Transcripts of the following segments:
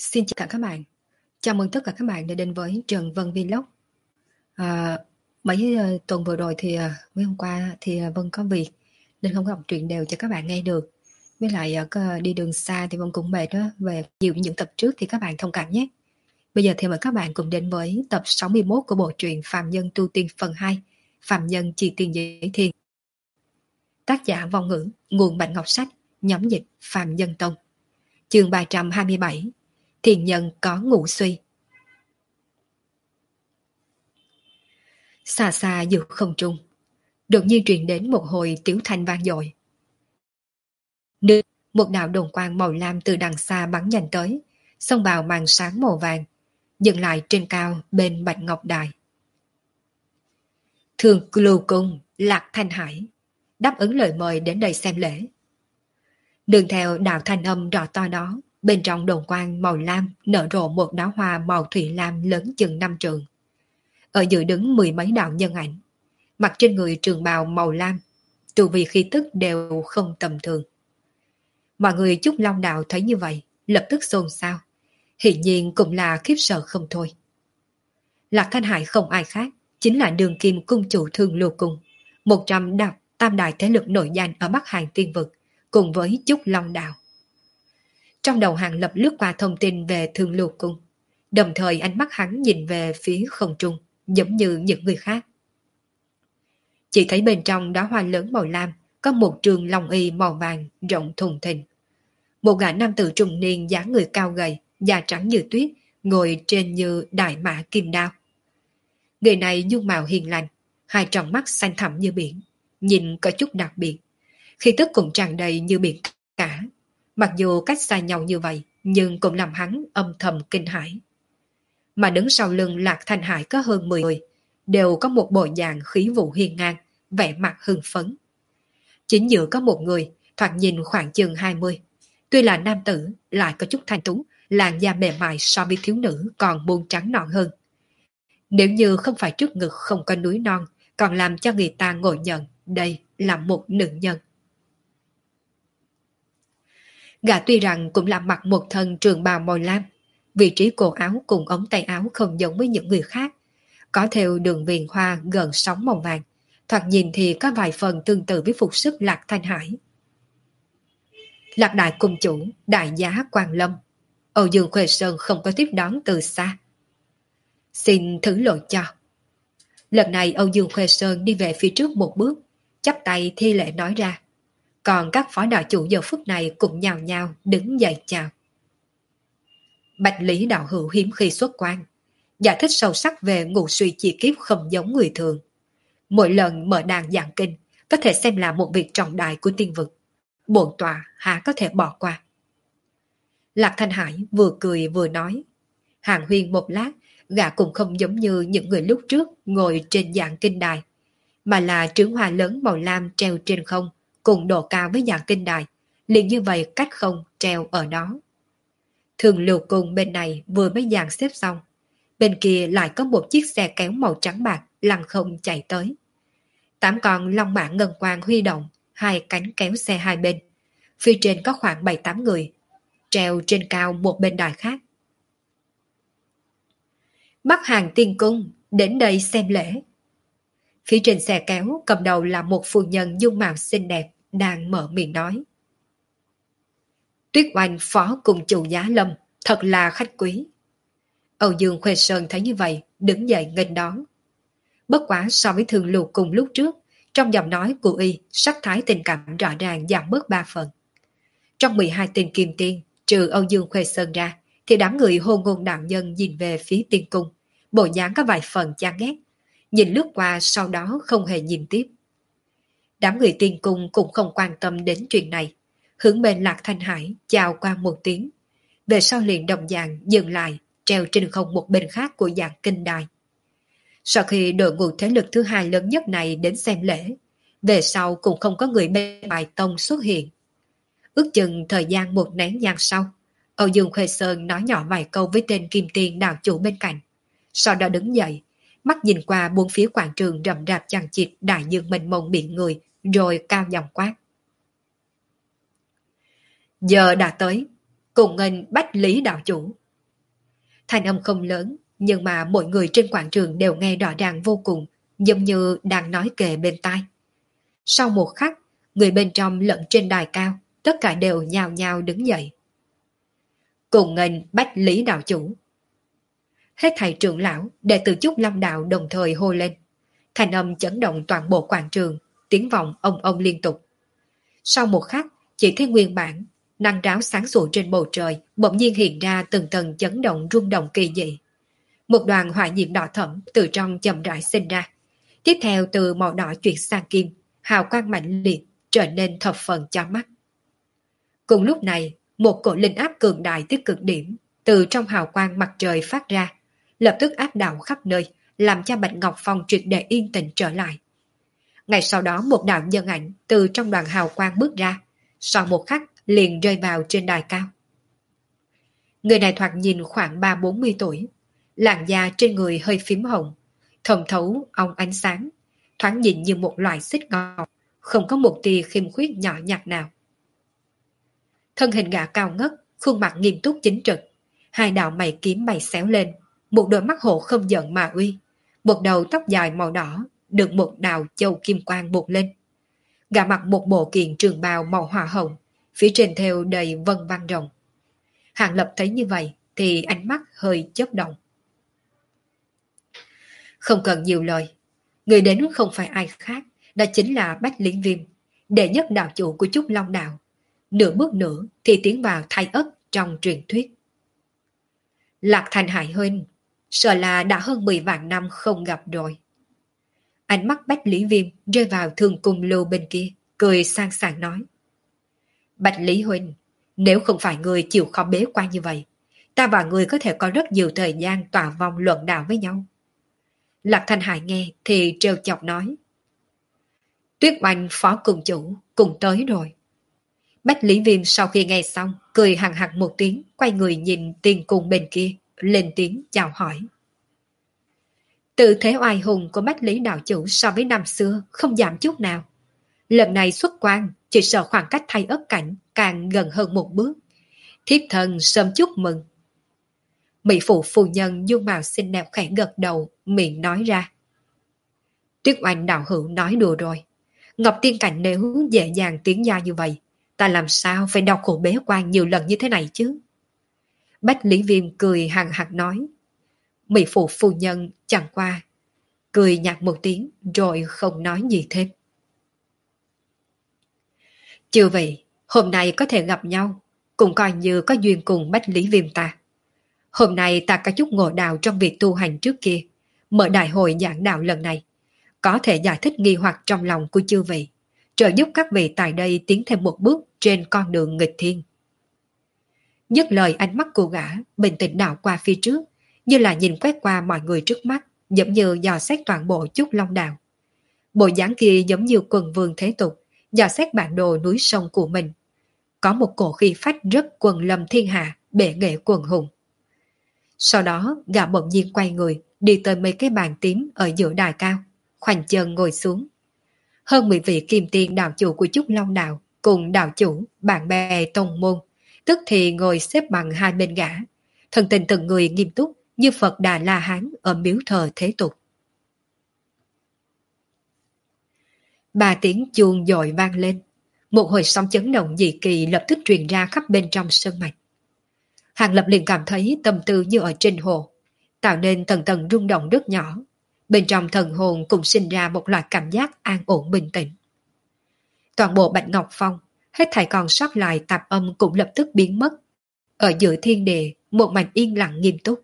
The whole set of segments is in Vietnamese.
Xin chào các bạn, chào mừng tất cả các bạn đã đến với Trần Vân Vlog. À, tuần vừa rồi thì mấy hôm qua thì Vân có việc nên không có đọc truyện đều cho các bạn nghe được. Với lại đi đường xa thì Vân cũng mệt đó, về nhiều những tập trước thì các bạn thông cảm nhé. Bây giờ thì mời các bạn cùng đến với tập 61 của bộ truyện Phàm Nhân Tu Tiên phần 2, Phàm Nhân Chi Tiên Giới Thiên. Tác giả Vong Ngữ, nguồn Bạch Ngọc Sách, nhóm dịch Phàm Nhân Tông. Chương 327, Thiền Nhân có ngũ suy. Xa xa giữa không trung, đột nhiên truyền đến một hồi tiếu thanh vang dội. Nơi một đạo đồn quang màu lam từ đằng xa bắn nhanh tới, xông vào màn sáng màu vàng, dừng lại trên cao bên Bạch Ngọc Đài. Thường Lưu Cung, Lạc Thanh Hải đáp ứng lời mời đến đây xem lễ. Đường theo đạo thanh âm rõ to đó, bên trong đồn quang màu lam nở rộ một đóa hoa màu thủy lam lớn chừng 5 trượng. Ở giữa đứng mười mấy đạo nhân ảnh, mặc trên người trường bào màu lam, tu vi khí tức đều không tầm thường. Mọi người Trúc Long Đạo thấy như vậy, lập tức xôn xao, hiển nhiên cũng là khiếp sợ không thôi. Lạc Thanh Hải không ai khác, chính là đường kim cung chủ Thương Lưu Cung, 100 tam đại thế lực nổi danh ở Bắc Hàng Tiên Vực, cùng với Trúc Long Đạo. Trong đầu hàng lập lướt qua thông tin về Thương Lưu Cung, đồng thời ánh mắt hắn nhìn về phía không trung, giống như những người khác. Chỉ thấy bên trong đóa hoa lớn màu lam có một trường long y màu vàng rộng thùng thình. Một gã nam tử trung niên dáng người cao gầy, da trắng như tuyết, ngồi trên như đại mã kim đao. Người này dung mạo hiền lành, hai tròng mắt xanh thẳm như biển, nhìn có chút đặc biệt, khí tức cũng tràn đầy như biển cả. Mặc dù cách xa nhau như vậy, nhưng cũng làm hắn âm thầm kinh hãi. Mà đứng sau lưng Lạc Thanh Hải có hơn 10 người, đều có một bộ dạng khí vũ hiên ngang, vẻ mặt hưng phấn. Chính giữa có một người, thoạt nhìn khoảng chừng 20. Tuy là nam tử, lại có chút thanh tú, làn da mềm mại so với thiếu nữ còn buông trắng nõn hơn. Nếu như không phải trước ngực không có núi non, còn làm cho người ta ngộ nhận đây là một nữ nhân. Gã tuy rằng cũng là mặc một thân trường bào màu lam, vị trí cổ áo cùng ống tay áo không giống với những người khác, có theo đường viền hoa gần sóng màu vàng, thoạt nhìn thì có vài phần tương tự với phục sức Lạc Thanh Hải. Lạc đại cung chủ, đại giá Quang Lâm, Âu Dương Khuê Sơn không có tiếp đón từ xa. Xin thử lỗi cho. Lần này Âu Dương Khuê Sơn đi về phía trước một bước, chắp tay thi lễ nói ra. Còn các phó đạo chủ giờ phút này cũng nhào nhào đứng dậy chào. Bạch Lý đạo hữu hiếm khi xuất quan, giải thích sâu sắc về ngũ suy chi kiếp không giống người thường. Mỗi lần mở đàn giảng kinh có thể xem là một việc trọng đại của tiên vực, bổn tọa há có thể bỏ qua. Lạc Thanh Hải vừa cười vừa nói. Hàng huyên một lát, gã cũng không giống như những người lúc trước ngồi trên giảng kinh đài, mà là trướng hoa lớn màu lam treo trên không, cùng độ cao với giảng kinh đài, liền như vậy cách không treo ở đó. Thường Lưu Cung bên này vừa mới dàn xếp xong, bên kia lại có một chiếc xe kéo màu trắng bạc lăn không chạy tới. 8 con long mã ngân quang huy động, hai cánh kéo xe hai bên. Phía trên có khoảng 7-8 người, treo trên cao một bên đài khác. Bắc Hàng Tiên Cung, đến đây xem lễ. Phía trên xe kéo cầm đầu là một phu nhân dung mạo xinh đẹp, đang mở miệng nói. Tuyết Oanh phó cùng chủ Giá Lâm, thật là khách quý. Âu Dương Khuê Sơn thấy như vậy, đứng dậy nghênh đón. Bất quá so với Thường Lưu cùng lúc trước, trong giọng nói của y, sắc thái tình cảm rõ ràng giảm bớt 3 phần. Trong 12 tên kim tiên, trừ Âu Dương Khuê Sơn ra, thì đám người hô ngôn đạo nhân nhìn về phía tiên cung, bộ dáng có vài phần chán ghét, nhìn lướt qua sau đó không hề nhìn tiếp. Đám người tiên cung cũng không quan tâm đến chuyện này, hướng bên Lạc Thanh Hải chào qua một tiếng, về sau liền đồng dạng dừng lại, treo trên không một bên khác của giảng kinh đài. Sau khi đội ngũ thế lực thứ hai lớn nhất này đến xem lễ, về sau cũng không có người bên ngoài tông xuất hiện. Ước chừng thời gian một nén nhang sau, Âu Dương Khuê Sơn nói nhỏ vài câu với tên kim tiên đạo chủ bên cạnh, sau đó đứng dậy, mắt nhìn qua bốn phía quảng trường rậm rạp chằng chịt đại dương mênh mông biển người, rồi cao giọng quát. Giờ đã tới, cùng nghênh Bách Lý đạo chủ, Thanh âm không lớn, nhưng mà mọi người trên quảng trường đều nghe rõ ràng vô cùng, giống như đang nói kề bên tai. Sau một khắc, người bên trong lẫn trên đài cao, tất cả đều nhào nhào đứng dậy. Cùng nghênh Bách Lý đạo chủ. Hết thầy trưởng lão, đệ tử Trúc Long đạo đồng thời hô lên. Thanh âm chấn động toàn bộ quảng trường, tiếng vọng ông liên tục. Sau một khắc, chỉ thấy nguyên bản, năng ráo sáng sủa trên bầu trời, bỗng nhiên hiện ra từng tầng chấn động rung động kỳ dị. Một đoàn hỏa diễm đỏ thẫm từ trong chậm rãi sinh ra. Tiếp theo từ màu đỏ chuyển sang kim, hào quang mạnh liệt, trở nên thập phần chói mắt. Cùng lúc này, một cổ linh áp cường đại tới cực điểm, từ trong hào quang mặt trời phát ra, lập tức áp đảo khắp nơi, làm cho Bạch Ngọc Phong triệt để yên tĩnh trở lại. Ngay sau đó một đạo nhân ảnh từ trong đoàn hào quang bước ra, sau một khắc liền rơi vào trên đài cao. Người này thoạt nhìn khoảng 30-40 tuổi, làn da trên người hơi phím hồng, thẩm thấu ong ánh sáng, thoáng nhìn như một loại xích ngọc, không có một tia khiêm khuyết nhỏ nhặt nào. Thân hình gã cao ngất, khuôn mặt nghiêm túc chính trực, hai đạo mày kiếm mày xéo lên, một đôi mắt hổ không giận mà uy, một đầu tóc dài màu đỏ được một đạo châu kim quang buộc lên. Gã mặc một bộ kiện trường bào màu hỏa hồng, phía trên thêu đầy vân vang rồng. Hàng Lập thấy như vậy thì ánh mắt hơi chớp động. Không cần nhiều lời, người đến không phải ai khác, đó chính là Bách Lý Viêm, đệ nhất đạo chủ của Trúc Long đạo. Nửa bước nữa thì tiến vào Thái Ất trong truyền thuyết. Lạc Thành Hải huynh, sợ là đã hơn 10 vạn năm không gặp rồi. Ánh mắt Bách Lý Viêm rơi vào Thương Cung Lưu bên kia, cười sang sảng nói. Bách Lý huynh, nếu không phải người chịu khó bế quan như vậy, ta và người có thể có rất nhiều thời gian tỏa vòng luận đạo với nhau. Lạc Thành Hải nghe thì trêu chọc nói. Tuyết Oanh phó cùng chủ cùng tới rồi. Bách Lý Viêm sau khi nghe xong, cười hằng hặc một tiếng, quay người nhìn Tiên Cung bên kia, lên tiếng chào hỏi. Tự thế oai hùng của Bách Lý đạo chủ so với năm xưa không giảm chút nào. Lần này xuất quan, chỉ sợ khoảng cách Thay Ất cảnh càng gần hơn một bước. Thiếp thân sớm chúc mừng. Mỹ phụ phu nhân dung mạo xinh đẹp khẽ gật đầu, miệng nói ra. Tuyết Oanh đạo hữu nói đùa rồi. Ngọc Tiên Cảnh nếu dễ dàng tiến gia như vậy, ta làm sao phải đau khổ bế quan nhiều lần như thế này chứ? Bách Lý Viêm cười hằng hặc nói. Mỹ phụ phu nhân chẳng qua, cười nhạt một tiếng rồi không nói gì thêm. Chưa vậy, hôm nay có thể gặp nhau, cũng coi như có duyên cùng Bách Lý Viêm ta. Hôm nay ta có chút ngộ đạo trong việc tu hành trước kia, mở đại hội giảng đạo lần này, có thể giải thích nghi hoặc trong lòng của chư vị, trợ giúp các vị tại đây tiến thêm một bước trên con đường nghịch thiên. Dứt lời ánh mắt của gã bình tĩnh đảo qua phía trước, như là nhìn quét qua mọi người trước mắt, giống như dò xét toàn bộ Trúc Long đạo. Bộ dáng kia giống như quần vương thế tục, dò xét bản đồ núi sông của mình. Có một cổ khí phách rất quần lâm thiên hạ, bệ nghệ quần hùng. Sau đó, gã bỗng nhiên quay người, đi tới mấy cái bàn tím ở giữa đài cao, khoanh chân ngồi xuống. Hơn 10 vị kim tiên đạo chủ của Trúc Long đạo, cùng đạo chủ, bạn bè tông môn, tức thì ngồi xếp bằng hai bên gã, thần tình từng người nghiêm túc như Phật Đà La Hán ở miếu thờ thế tục. 3 tiếng chuông dội vang lên, một hồi sóng chấn động dị kỳ lập tức truyền ra khắp bên trong sơn mạch. Hàng Lập liền cảm thấy tâm tư như ở trên hồ, tạo nên tầng tầng rung động rất nhỏ. Bên trong thần hồn cũng sinh ra một loại cảm giác an ổn bình tĩnh. Toàn bộ Bạch Ngọc Phong, hết thảy còn sót lại tạp âm cũng lập tức biến mất. Ở giữa thiên địa, một mảnh yên lặng nghiêm túc.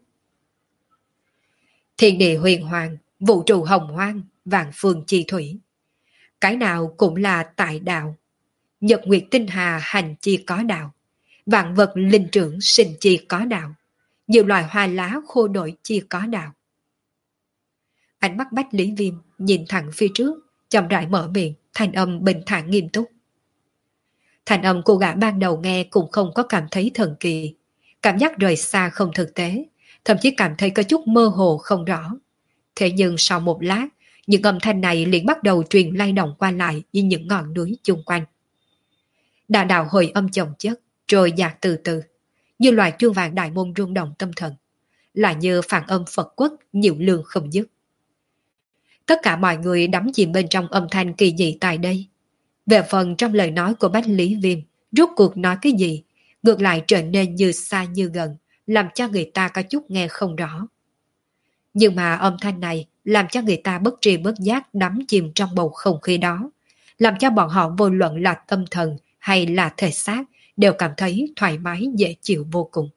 Thiên địa huyền hoàng, vũ trụ hồng hoang, vạn phương chi thủy. Cái nào cũng là tại đạo. Nhật nguyệt tinh hà hành chi có đạo. Vạn vật linh trưởng sinh chi có đạo. Nhiều loài hoa lá khô đổi chi có đạo. Ánh mắt Bách Lý Viêm nhìn thẳng phía trước, chậm rãi mở miệng, thanh âm bình thản nghiêm túc. Thanh âm cô gã ban đầu nghe cũng không có cảm thấy thần kỳ, cảm giác rời xa không thực tế, thậm chí cảm thấy có chút mơ hồ không rõ. Thế nhưng sau một lát, những âm thanh này liền bắt đầu truyền lay động qua lại như những ngọn núi chung quanh. Đạo đạo hồi âm chồng chất, rồi dạt từ từ, như loài chuông vàng đại môn rung động tâm thần, là như phản âm Phật quốc nhiều lương không dứt. Tất cả mọi người đắm chìm bên trong âm thanh kỳ dị tại đây. Về phần trong lời nói của Bách Lý Viêm, rốt cuộc nói cái gì, ngược lại trở nên như xa như gần, làm cho người ta có chút nghe không rõ. Nhưng mà âm thanh này làm cho người ta bất tri bất giác đắm chìm trong bầu không khí đó, làm cho bọn họ vô luận là tâm thần hay là thể xác đều cảm thấy thoải mái dễ chịu vô cùng.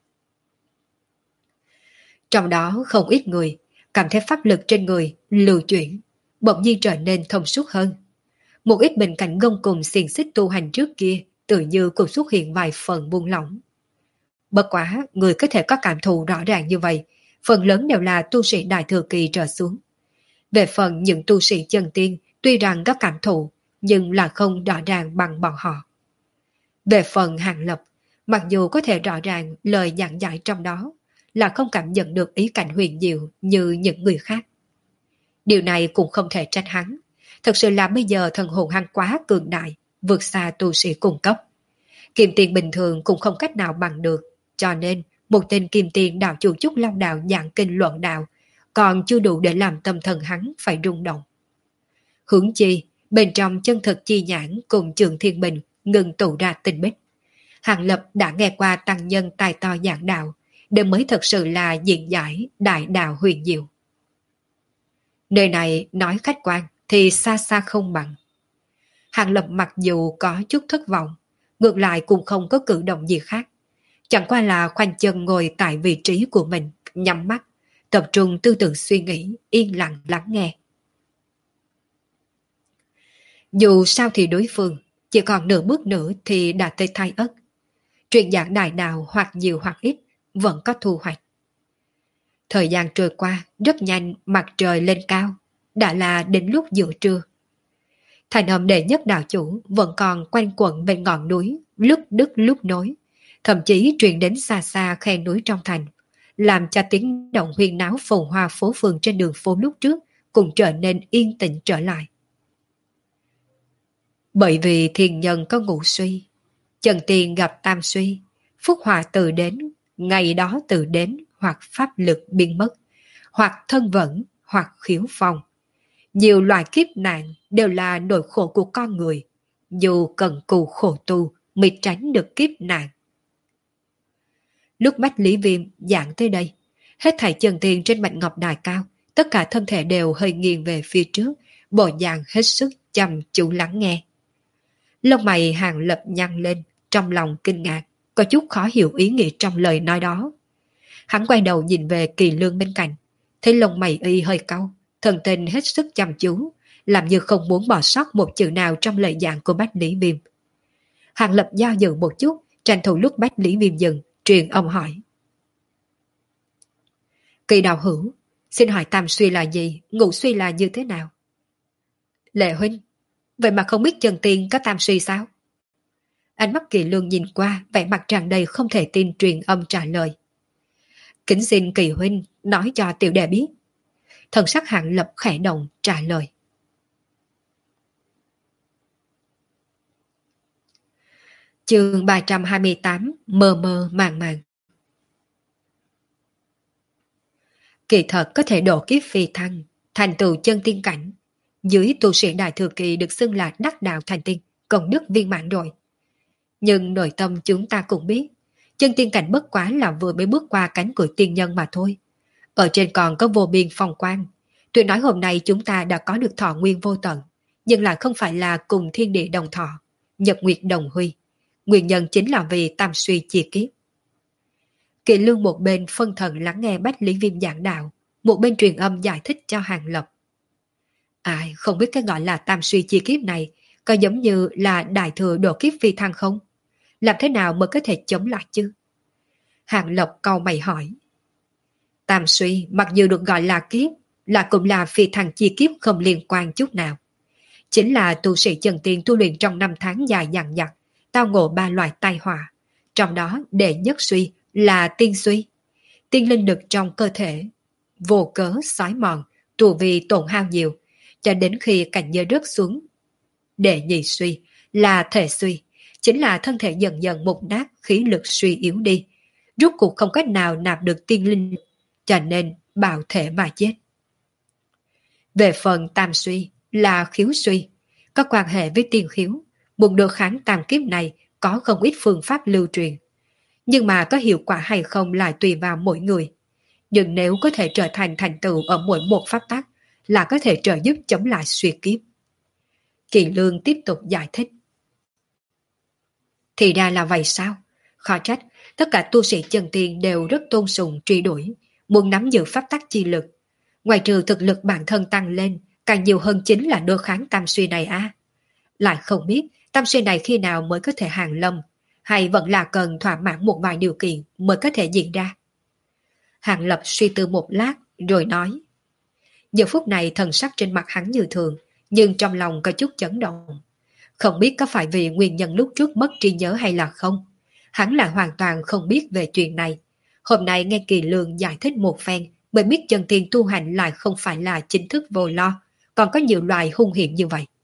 Trong đó không ít người cảm thấy pháp lực trên người lưu chuyển, bỗng nhiên trở nên thông suốt hơn. Một ít bệnh cảnh gông cùng xiềng xích tu hành trước kia tự như cũng xuất hiện vài phần buông lỏng. Bất quá, người có thể có cảm thụ rõ ràng như vậy, phần lớn đều là tu sĩ đại thừa kỳ trở xuống. Về phần những tu sĩ chân tiên, tuy rằng có cảm thụ, nhưng là không rõ ràng bằng bọn họ. Về phần Hàng Lập, mặc dù có thể rõ ràng lời giảng giải trong đó, là không cảm nhận được ý cảnh huyền diệu như những người khác. Điều này cũng không thể trách hắn. Thật sự là bây giờ thần hồn hắn quá cường đại, vượt xa tu sĩ cung cấp. Kim tiền bình thường cũng không cách nào bằng được, cho nên một tên kim tiền đạo chủ Trúc Long đạo giảng kinh luận đạo, còn chưa đủ để làm tâm thần hắn phải rung động. Hướng chi, bên trong chân thực chi nhãn cùng Trường Thiên Bình ngừng tụ ra tinh bích. Hàng Lập đã nghe qua tăng nhân tài to giảng đạo, đều mới thật sự là diễn giải đại đạo huyền diệu. Nơi này nói khách quan thì xa xa không bằng. Hàng Lập mặc dù có chút thất vọng, ngược lại cũng không có cử động gì khác. Chẳng qua là khoanh chân ngồi tại vị trí của mình, nhắm mắt, tập trung tư tưởng suy nghĩ, yên lặng lắng nghe. Dù sao thì đối phương, chỉ còn nửa bước nữa thì đã tới Thái Ất. Truyền giảng đại đạo hoặc nhiều hoặc ít, vẫn có thu hoạch. Thời gian trôi qua, rất nhanh mặt trời lên cao, đã là đến lúc giữa trưa. Thành âm đệ nhất đạo chủ vẫn còn quanh quẩn bên ngọn núi, lúc đứt lúc nối, thậm chí truyền đến xa xa khe núi trong thành, làm cho tiếng động huyên náo phồn hoa phố phường trên đường phố lúc trước cũng trở nên yên tĩnh trở lại. Bởi vì thiên nhân có ngũ suy, Trần Tiền gặp tam suy, phúc hòa từ đến, ngày đó từ đến hoặc pháp lực biến mất, hoặc thân vẫn, hoặc khiếu phong. Nhiều loại kiếp nạn đều là nỗi khổ của con người, dù cần cù khổ tu mới tránh được kiếp nạn. Lúc Bách Lý Viêm giảng tới đây, hết thảy Trần Tiền trên mạch ngọc đài cao, tất cả thân thể đều hơi nghiêng về phía trước, bộ dạng hết sức chăm chú lắng nghe. Lông mày Hàng Lập nhăn lên, trong lòng kinh ngạc, có chút khó hiểu ý nghĩa trong lời nói đó. Hắn quay đầu nhìn về Kỳ Lương bên cạnh, thấy lông mày y hơi cau, thần tình hết sức chăm chú, làm như không muốn bỏ sót một chữ nào trong lời giảng của Bách Lý Viêm. Hàng Lập do dự một chút, tranh thủ lúc Bách Lý Viêm dừng, truyền âm hỏi. Kỳ đạo hữu, xin hỏi tam suy là gì, ngũ suy là như thế nào? Lệ huynh, vậy mà không biết Trần Tiên có tam suy sao? Ánh mắt Kỳ Lương nhìn qua, vẻ mặt tràn đầy không thể tin, truyền âm trả lời. Kính xin Kỳ huynh nói cho tiểu đệ biết. Thần sắc Hàng Lập khẽ động trả lời. Chương 328, mơ mơ màng màng. Kỳ thật có thể độ kiếp phi thăng, thành tựu chân tiên cảnh. Dưới tu sĩ đại thừa kỳ được xưng là đắc đạo thành tiên, công đức viên mãn rồi. Nhưng nội tâm chúng ta cũng biết, chân tiên cảnh bất quá là vừa mới bước qua cánh cửa tiên nhân mà thôi. Ở trên còn có vô biên phong quang. Tuy nói hôm nay chúng ta đã có được thọ nguyên vô tận, nhưng lại không phải là cùng thiên địa đồng thọ, nhật nguyệt đồng huy. Nguyên nhân chính là vì tam suy chia kiếp. Kỳ Lương một bên phân thần lắng nghe Bách Lý Viêm giảng đạo, một bên truyền âm giải thích cho Hàng Lập. Ai không biết cái gọi là tam suy chia kiếp này có giống như là đại thừa độ kiếp phi thăng không? Làm thế nào mới có thể chống lại chứ? Hàng Lập cau mày hỏi. Tam suy mặc dù được gọi là kiếp, là cũng là phi thăng chia kiếp không liên quan chút nào. Chính là tu sĩ chân tiên tu luyện trong 5 tháng dài dằng dặc, tao ngộ 3 loại tai họa. Trong đó đệ nhất suy là tiên suy. Tiên linh lực trong cơ thể vô cớ xói mòn, tù vì tổn hao nhiều, cho đến khi cảnh giới rớt xuống. Đệ nhị suy là thể suy, chính là thân thể dần dần mục nát, khí lực suy yếu đi, rốt cuộc không cách nào nạp được tiên linh, cho nên bạo thể mà chết. Về phần tam suy là khiếu suy, có quan hệ với tiên khiếu, muốn được kháng tam kiếp này có không ít phương pháp lưu truyền. Nhưng mà có hiệu quả hay không lại tùy vào mỗi người. Nhưng nếu có thể trở thành thành tựu ở mỗi một pháp tắc là có thể trợ giúp chống lại suy kiếp. Kỳ Lương tiếp tục giải thích. Thì ra là vậy sao? Khó trách, tất cả tu sĩ chân tiên đều rất tôn sùng truy đuổi, muốn nắm giữ pháp tắc chi lực. Ngoài trừ thực lực bản thân tăng lên, càng nhiều hơn chính là đối kháng tam suy này a. Lại không biết tam suy này khi nào mới có thể hàng lâm, hay vẫn là cần thỏa mãn một vài điều kiện mới có thể diễn ra. Hàng Lập suy tư một lát rồi nói. Giờ phút này thần sắc trên mặt hắn như thường, nhưng trong lòng có chút chấn động. Không biết có phải vì nguyên nhân lúc trước mất trí nhớ hay là không. Hắn lại hoàn toàn không biết về chuyện này. Hôm nay nghe Kỳ Lương giải thích một phen mới biết chân tiên tu hành lại không phải là chính thức vô lo, còn có nhiều loại hung hiểm như vậy.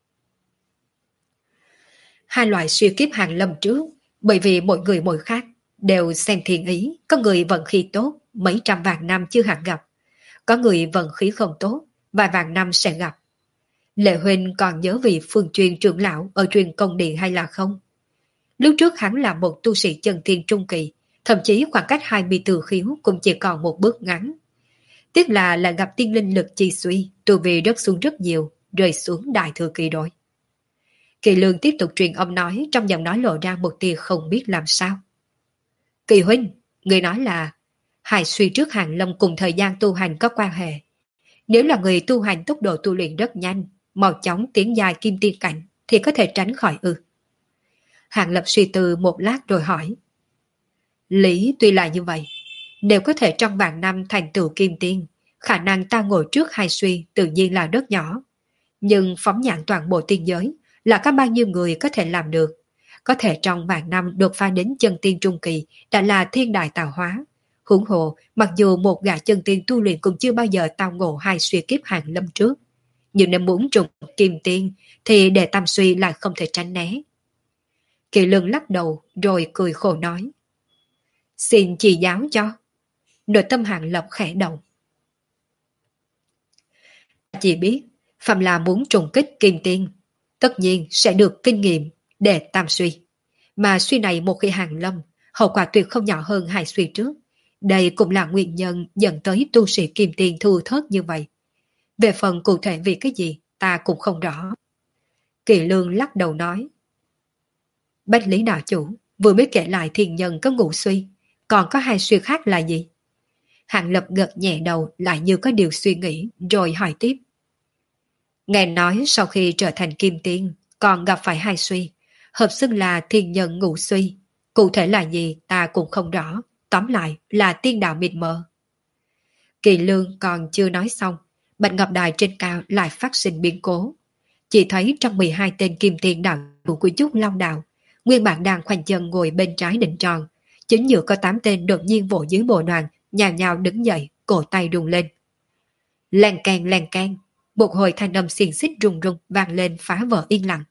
Hai loại suy kiếp hàng lâm trước, bởi vì mỗi người mỗi khác, đều xem thiên ý, có người vận khí tốt, mấy trăm vạn năm chưa hẳn gặp. Có người vận khí không tốt, vài vạn năm sẽ gặp. Lệ Huynh còn nhớ vị Phương Truyền trưởng lão ở truyền công điện hay là không? Lúc trước hắn là một tu sĩ chân tiên trung kỳ, thậm chí khoảng cách 24 khiếu cũng chỉ còn một bước ngắn. Tiếc là lại gặp tiên linh lực chi suy, tu vi rớt xuống rất nhiều, rơi xuống đại thừa kỳ rồi. Kỳ Lương tiếp tục truyền âm nói, trong giọng nói lộ ra một tia không biết làm sao. Kỳ huynh, người nói là hài suy trước hàng lâm cùng thời gian tu hành có quan hệ. Nếu là người tu hành tốc độ tu luyện rất nhanh, mau chóng tiến dài kim tiên cảnh, thì có thể tránh khỏi ư. Hàng Lập suy tư một lát rồi hỏi. Lý tuy là như vậy, nếu có thể trong vạn năm thành tựu kim tiên, khả năng ta ngồi trước hai suy tự nhiên là rất nhỏ. Nhưng phóng nhãn toàn bộ tiên giới, là có bao nhiêu người có thể làm được. Có thể trong vạn năm đột phá đến chân tiên trung kỳ đã là thiên đại tạo hóa. Huống hồ, mặc dù một gã chân tiên tu luyện cũng chưa bao giờ tao ngộ hai suy kiếp hàng lâm trước. Nhưng nếu muốn trùng kim tiên thì để tam suy lại không thể tránh né. Kỳ Lương lắc đầu rồi cười khổ nói. Xin chỉ giáo cho. Nội tâm Hàng Lập khẽ động. Chỉ biết, phàm là muốn trùng kích kim tiên, tất nhiên sẽ được kinh nghiệm để tam suy. Mà suy này một khi hàng lâm, hậu quả tuyệt không nhỏ hơn hai suy trước. Đây cũng là nguyên nhân dẫn tới tu sĩ kim tiền thưa thớt như vậy. Về phần cụ thể vì cái gì, ta cũng không rõ. Kỳ Lương lắc đầu nói. Bách Lý đạo chủ vừa mới kể lại thiên nhân có ngũ suy, còn có hai suy khác là gì? Hàng Lập gật nhẹ đầu lại như có điều suy nghĩ, rồi hỏi tiếp. Nghe nói sau khi trở thành kim tiên, còn gặp phải hai suy, hợp xưng là thiên nhân ngũ suy. Cụ thể là gì ta cũng không rõ, tóm lại là tiên đạo mịt mờ. Kỳ Lương còn chưa nói xong, Bạch Ngọc Đài trên cao lại phát sinh biến cố. Chỉ thấy trong 12 tên kim tiên đạo của Trúc Long Đạo, nguyên bản đang khoanh chân ngồi bên trái đỉnh tròn, chính giữa có 8 tên đột nhiên vỗ dưới bộ đoàn, nhào nhào đứng dậy, cổ tay rung lên. Leng keng, một hồi thanh âm xiềng xích rung rung vang lên phá vỡ yên lặng.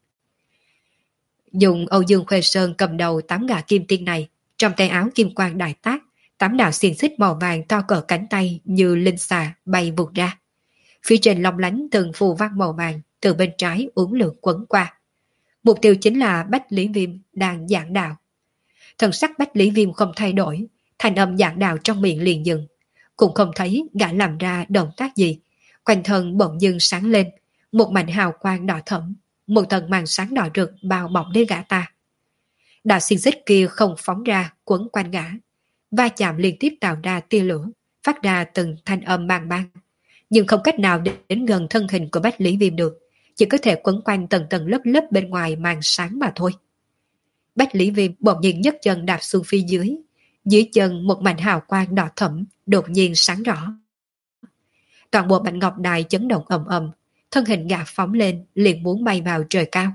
Dùng Âu Dương Khuê Sơn cầm đầu 8 gã kim tiên này, trong tay áo kim quang đại tác, 8 đạo xiềng xích màu vàng to cỡ cánh tay như linh xà bay vụt ra. Phía trên long lánh từng phù văn màu vàng từ bên trái uốn lượn quấn qua. Mục tiêu chính là Bách Lý Viêm đang giảng đạo. Thần sắc Bách Lý Viêm không thay đổi, thành âm giảng đạo trong miệng liền dừng. Cũng không thấy gã làm ra động tác gì. Quanh thân bỗng dưng sáng lên, một mảnh hào quang đỏ thẫm, một tầng màn sáng đỏ rực bao bọc lên gã ta. Đạo xiên xích kia không phóng ra quấn quanh gã, va chạm liên tiếp tạo ra tia lửa, phát ra từng thanh âm bang bang, nhưng không cách nào đến gần thân hình của Bách Lý Viêm được, chỉ có thể quấn quanh tầng tầng lớp lớp bên ngoài màn sáng mà thôi. Bách Lý Viêm bỗng nhiên nhấc chân đạp xuống phía dưới chân một mảnh hào quang đỏ thẫm đột nhiên sáng rõ. Toàn bộ Bạch Ngọc Đài chấn động ầm ầm, thân hình gã phóng lên liền muốn bay vào trời cao.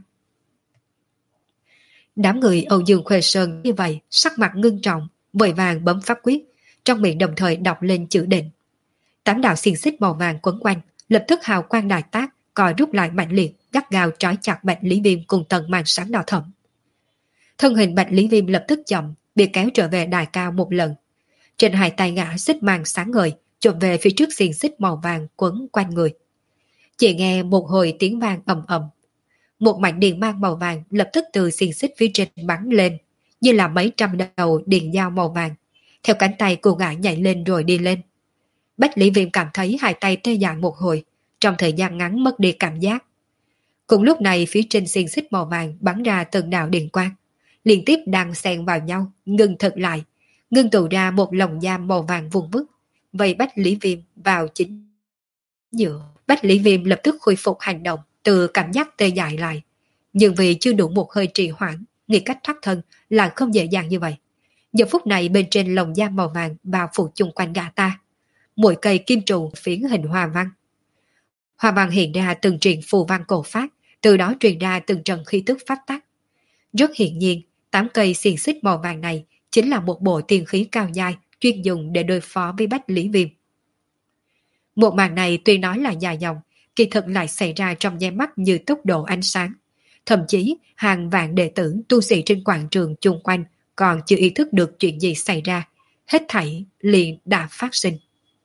Đám người Âu Dương Khuê Sơn như vậy sắc mặt ngưng trọng, vội vàng bấm pháp quyết, trong miệng đồng thời đọc lên chữ định. 8 đạo xiềng xích màu vàng quấn quanh, lập tức hào quang đại tác, còi rút lại mạnh liệt, gắt gao trói chặt Bạch Lý Viêm cùng tầng màn sáng đỏ thẫm. Thân hình Bạch Lý Viêm lập tức chậm, bị kéo trở về đài cao một lần. Trên hai tay gã xích màng sáng ngời, chộp về phía trước xiềng xích màu vàng quấn quanh người. Chỉ nghe một hồi tiếng vang ầm ầm. Một mảnh điện mang màu vàng lập tức từ xiềng xích phía trên bắn lên, như là mấy trăm đầu điện dao màu vàng. Theo cánh tay của gã nhảy lên rồi đi lên. Bách Lý Viêm cảm thấy hai tay tê dại một hồi, trong thời gian ngắn mất đi cảm giác. Cùng lúc này phía trên xiềng xích màu vàng bắn ra từng đạo điện quang, liên tiếp đang xen vào nhau, ngưng thực lại, ngưng tụ ra một lồng giam màu vàng vuông vức, vây Bách Lý Viêm vào chính giữa. Bách Lý Viêm lập tức khôi phục hành động, từ cảm giác tê dại lại, nhưng vì chưa đủ một hơi trì hoãn, nghĩ cách thoát thân là không dễ dàng như vậy. Giờ phút này bên trên lồng giam màu vàng bao phủ chung quanh gã ta, mỗi cây kim trụ phiến hình hoa văn. Hoa văn hiện ra từng truyền phù văn cổ phát, từ đó truyền ra từng trận khí tức phát tác. Rất hiển nhiên, 8 cây xiềng xích màu vàng này chính là một bộ tiên khí cao dai chuyên dùng để đối phó với Bách Lý Viêm. Một màn này tuy nói là dài dòng, kỳ thực lại xảy ra trong nháy mắt như tốc độ ánh sáng. Thậm chí, hàng vạn đệ tử tu sĩ trên quảng trường chung quanh còn chưa ý thức được chuyện gì xảy ra. Hết thảy liền đã phát sinh.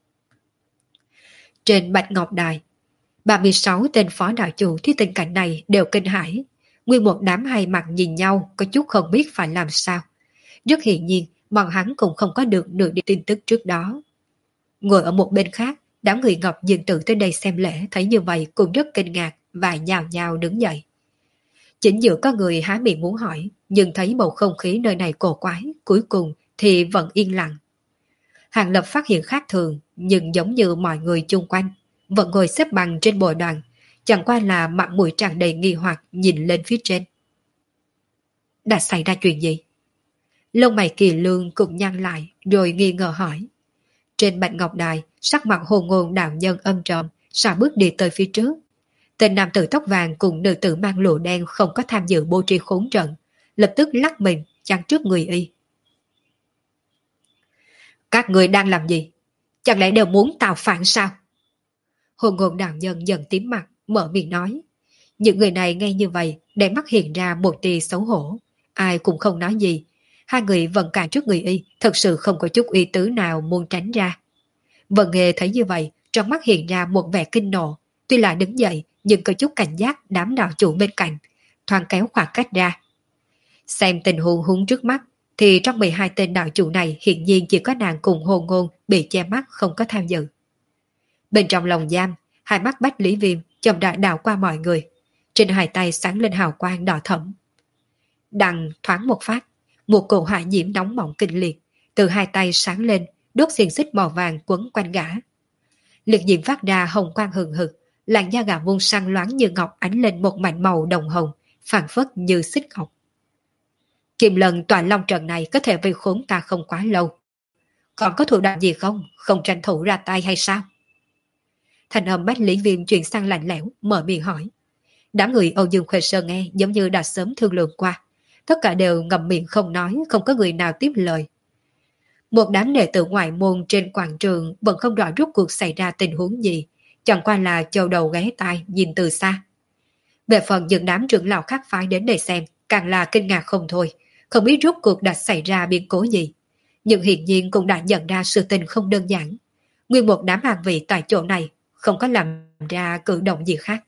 Trên Bạch Ngọc Đài, 36 tên phó đạo chủ thấy tình cảnh này đều kinh hãi. Nguyên một đám hai mặt nhìn nhau, có chút không biết phải làm sao. Rất hiển nhiên, bọn hắn cũng không có được nửa điểm tin tức trước đó. Ngồi ở một bên khác, đám người Ngọc Dương Tử tới đây xem lễ thấy như vậy cũng rất kinh ngạc và nhào nhào đứng dậy. Chính giữa có người há miệng muốn hỏi, nhưng thấy bầu không khí nơi này cổ quái, cuối cùng thì vẫn yên lặng. Hàng Lập phát hiện khác thường, nhưng giống như mọi người chung quanh, vẫn ngồi xếp bằng trên bồ đoàn, chẳng qua là mặt mũi tràn đầy nghi hoặc nhìn lên phía trên. Đã xảy ra chuyện gì? Lông mày Kỳ Lương cũng nhăn lại, rồi nghi ngờ hỏi. Trên Bạch Ngọc Đài, sắc mặt hồn ngôn đạo nhân âm trầm, xả bước đi tới phía trước. Tên nam tử tóc vàng cùng nữ tử mang lụa đen không có tham dự bố trí khốn trận, lập tức lắc mình chắn trước người y. Các người đang làm gì? Chẳng lẽ đều muốn tạo phản sao? Hồn ngôn đạo nhân dần tím mặt, mở miệng nói. Những người này nghe như vậy, để mắt hiện ra một tia xấu hổ. Ai cũng không nói gì. Hai người vẫn cản trước người y, thật sự không có chút ý tứ nào muốn tránh ra. Vân Nghê thấy như vậy, trong mắt hiện ra một vẻ kinh nộ. Tuy là đứng dậy, nhưng có chút cảnh giác đám đạo chủ bên cạnh, thoáng kéo khoảng cách ra. Xem tình huống húng trước mắt, thì trong 12 tên đạo chủ này hiện nhiên chỉ có nàng cùng Hồn Ngôn bị che mắt không có tham dự. Bên trong lòng giam, hai mắt Bách Lý Viêm chậm rãi đảo qua mọi người, trên hai tay sáng lên hào quang đỏ thẫm. Đằng thoáng một phát, một cổ hỏa diễm nóng bỏng kinh liệt, từ hai tay sáng lên, đốt xiềng xích màu vàng quấn quanh gã. Liệt diễm phát ra hồng quang hừng hực, làn da gã vuông săn loáng như ngọc ánh lên một mảnh màu đồng hồng, phảng phất như xích ngọc. Kim lần toàn long trận này có thể vây khốn ta không quá lâu. Còn có thủ đoạn gì không? Không tranh thủ ra tay hay sao? Thành âm Bách Lý Viêm chuyển sang lạnh lẽo, mở miệng hỏi. Đám người Âu Dương Khuê Sơn nghe giống như đã sớm thương lượng qua. Tất cả đều ngậm miệng không nói, không có người nào tiếp lời. Một đám đệ tử ngoại môn trên quảng trường vẫn không rõ rốt cuộc xảy ra tình huống gì, chẳng qua là châu đầu ghé tai nhìn từ xa. Về phần những đám trưởng lão khác phái đến để xem, càng là kinh ngạc không thôi, không biết rốt cuộc đã xảy ra biến cố gì. Nhưng hiển nhiên cũng đã nhận ra sự tình không đơn giản. Nguyên một đám hàng vị tại chỗ này không có làm ra cử động gì khác.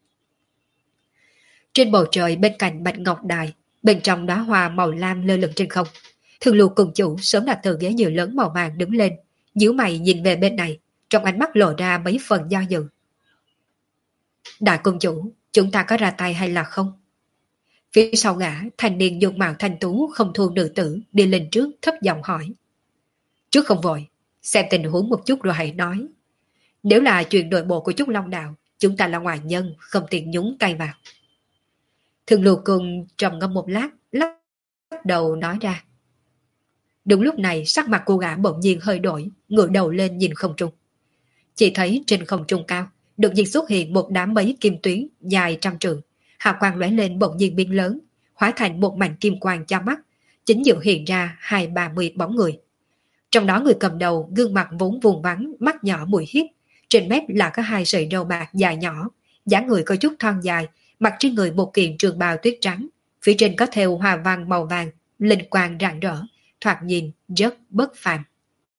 Trên bầu trời bên cạnh Bạch Ngọc Đài, bên trong đóa hoa màu lam lơ lửng trên không, Thường Lục cùng chủ sớm đặt từ ghế nhựa lớn màu vàng đứng lên, nhíu mày nhìn về bên này, trong ánh mắt lộ ra mấy phần do dự. Đại công chủ, chúng ta có ra tay hay là không? Phía sau gã, thanh niên dung mạo thanh tú không thua nữ tử đi lên trước thấp giọng hỏi. Trước không vội, xem tình huống một chút rồi hãy nói. Nếu là chuyện nội bộ của Trúc Long Đạo, chúng ta là ngoại nhân, không tiện nhúng tay vào. Thường Lục cùng trầm ngâm một lát, lắc đầu nói ra. Đúng lúc này sắc mặt cô gã bỗng nhiên hơi đổi, ngửa đầu lên nhìn không trung. Chỉ thấy trên không trung cao, đột nhiên xuất hiện một đám mấy kim tuyến dài trăm trượng, hào quang lóe lên bỗng nhiên biến lớn, hóa thành một mảnh kim quang cho mắt, chính giữa hiện ra 20-30 bóng người. Trong đó người cầm đầu gương mặt vốn vuông vắn, mắt nhỏ mũi hiếp, trên mép là có hai sợi râu bạc dài nhỏ, dáng người có chút thon dài, mặc trên người một kiện trường bào tuyết trắng, phía trên có thêu hoa văn màu vàng, linh quang rạng rỡ, thoạt nhìn rất bất phàm.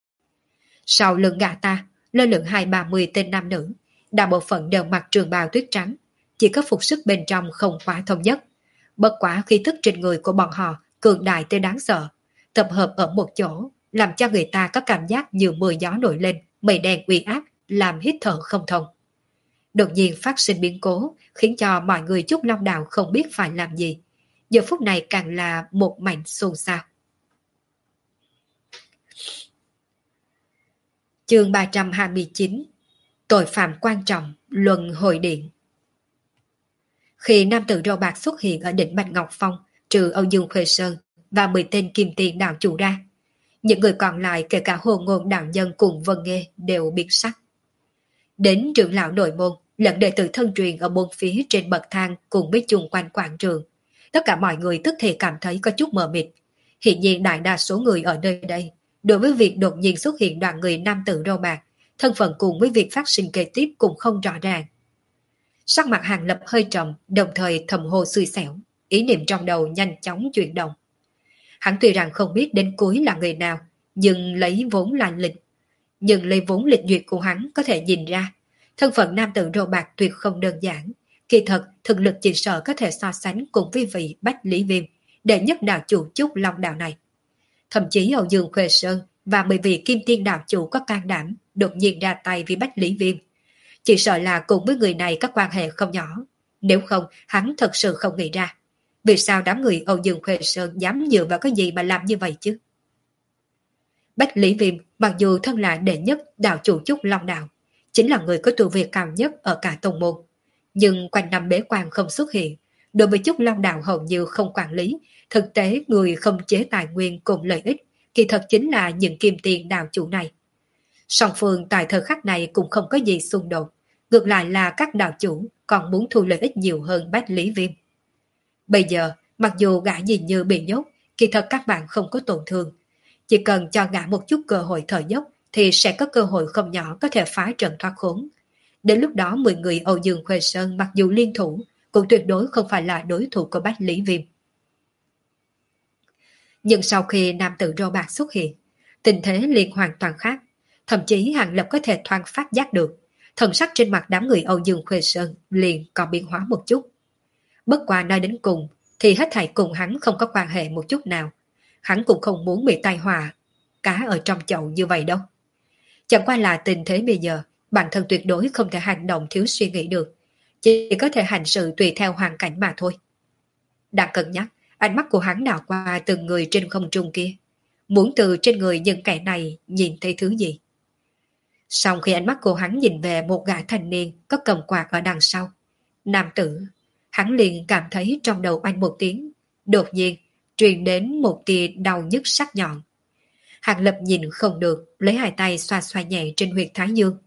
Sau lưng gã ta, lơ lửng 20-30 tên nam nữ, đại bộ phận đều mặc trường bào tuyết trắng, chỉ có phục sức bên trong không quá thống nhất. Bất quá khí thức trên người của bọn họ cường đại tới đáng sợ, tập hợp ở một chỗ, làm cho người ta có cảm giác như mưa gió nổi lên, mây đen uy áp, làm hít thở không thông. Đột nhiên phát sinh biến cố, khiến cho mọi người Trúc Long Đào không biết phải làm gì. Giờ phút này càng là một mảnh xôn xao. Chương 329. Tội phạm quan trọng, luân hồi điện. Khi nam tử râu bạc xuất hiện ở đỉnh Bạch Ngọc Phong, trừ Âu Dương Khuê Sơn và 10 tên kim tiền đạo chủ ra, những người còn lại kể cả Hồ Ngôn đạo nhân cùng Vân Nghê đều biến sắc. Đến trưởng lão nội môn, lẫn đệ tử thân truyền ở môn phía trên bậc thang cùng với chung quanh quảng trường, tất cả mọi người tức thì cảm thấy có chút mờ mịt. Hiện nhiên đại đa số người ở nơi đây, đối với việc đột nhiên xuất hiện đoàn người nam tử râu bạc, thân phận cùng với việc phát sinh kế tiếp cũng không rõ ràng. Sắc mặt Hàng Lập hơi trầm, đồng thời thầm hô xui xẻo, ý niệm trong đầu nhanh chóng chuyển động. Hắn tuy rằng không biết đến cuối là người nào, nhưng lấy vốn lịch duyệt của hắn có thể nhìn ra, thân phận nam tử râu bạc tuyệt không đơn giản. Kỳ thật, thực lực chỉ sợ có thể so sánh cùng với vị Bách Lý Viêm, đệ nhất đạo chủ Trúc Long đạo này. Thậm chí Âu Dương Khuê Sơn và 10 vị kim tiên đạo chủ có can đảm đột nhiên ra tay với Bách Lý Viêm. Chỉ sợ là cùng với người này có quan hệ không nhỏ. Nếu không, hắn thật sự không nghĩ ra. Vì sao đám người Âu Dương Khuê Sơn dám dựa vào cái gì mà làm như vậy chứ? Bách Lý Viêm mặc dù thân là đệ nhất đạo chủ Trúc Long đạo, chính là người có tu vi cao nhất ở cả tông môn. Nhưng quanh năm bế quan không xuất hiện, đối với Trúc Long đạo hầu như không quản lý, thực tế người không chế tài nguyên cùng lợi ích, kỳ thật chính là những kim tiền đạo chủ này. Song phương tại thời khắc này cũng không có gì xung đột, ngược lại là các đạo chủ còn muốn thu lợi ích nhiều hơn Bách Lý Viêm. Bây giờ, mặc dù gã nhìn như bị nhốt, kỳ thật các bạn không có tổn thương. Chỉ cần cho gã một chút cơ hội thở dốc thì sẽ có cơ hội không nhỏ có thể phá trận thoát khốn. Đến lúc đó 10 người Âu Dương Khuê Sơn mặc dù liên thủ cũng tuyệt đối không phải là đối thủ của Bách Lý Viêm. Nhưng sau khi nam tử râu bạc xuất hiện, tình thế liền hoàn toàn khác. Thậm chí Hàng Lập có thể thoáng phát giác được, thần sắc trên mặt đám người Âu Dương Khuê Sơn liền còn biến hóa một chút. Bất qua nói đến cùng thì hết thảy cùng hắn không có quan hệ một chút nào. Hắn cũng không muốn bị tai họa cá ở trong chậu như vậy đâu. Chẳng qua là tình thế bây giờ, bản thân tuyệt đối không thể hành động thiếu suy nghĩ được, chỉ có thể hành sự tùy theo hoàn cảnh mà thôi. Đang cân nhắc, ánh mắt của hắn đảo qua từng người trên không trung kia, muốn từ trên người những kẻ này nhìn thấy thứ gì. Sau khi ánh mắt của hắn nhìn về một gã thanh niên có cầm quạt ở đằng sau, nam tử, hắn liền cảm thấy trong đầu anh một tiếng, đột nhiên truyền đến một tia đau nhức sắc nhọn. Hàng Lập nhìn không được, lấy hai tay xoa xoa nhẹ trên huyệt thái dương.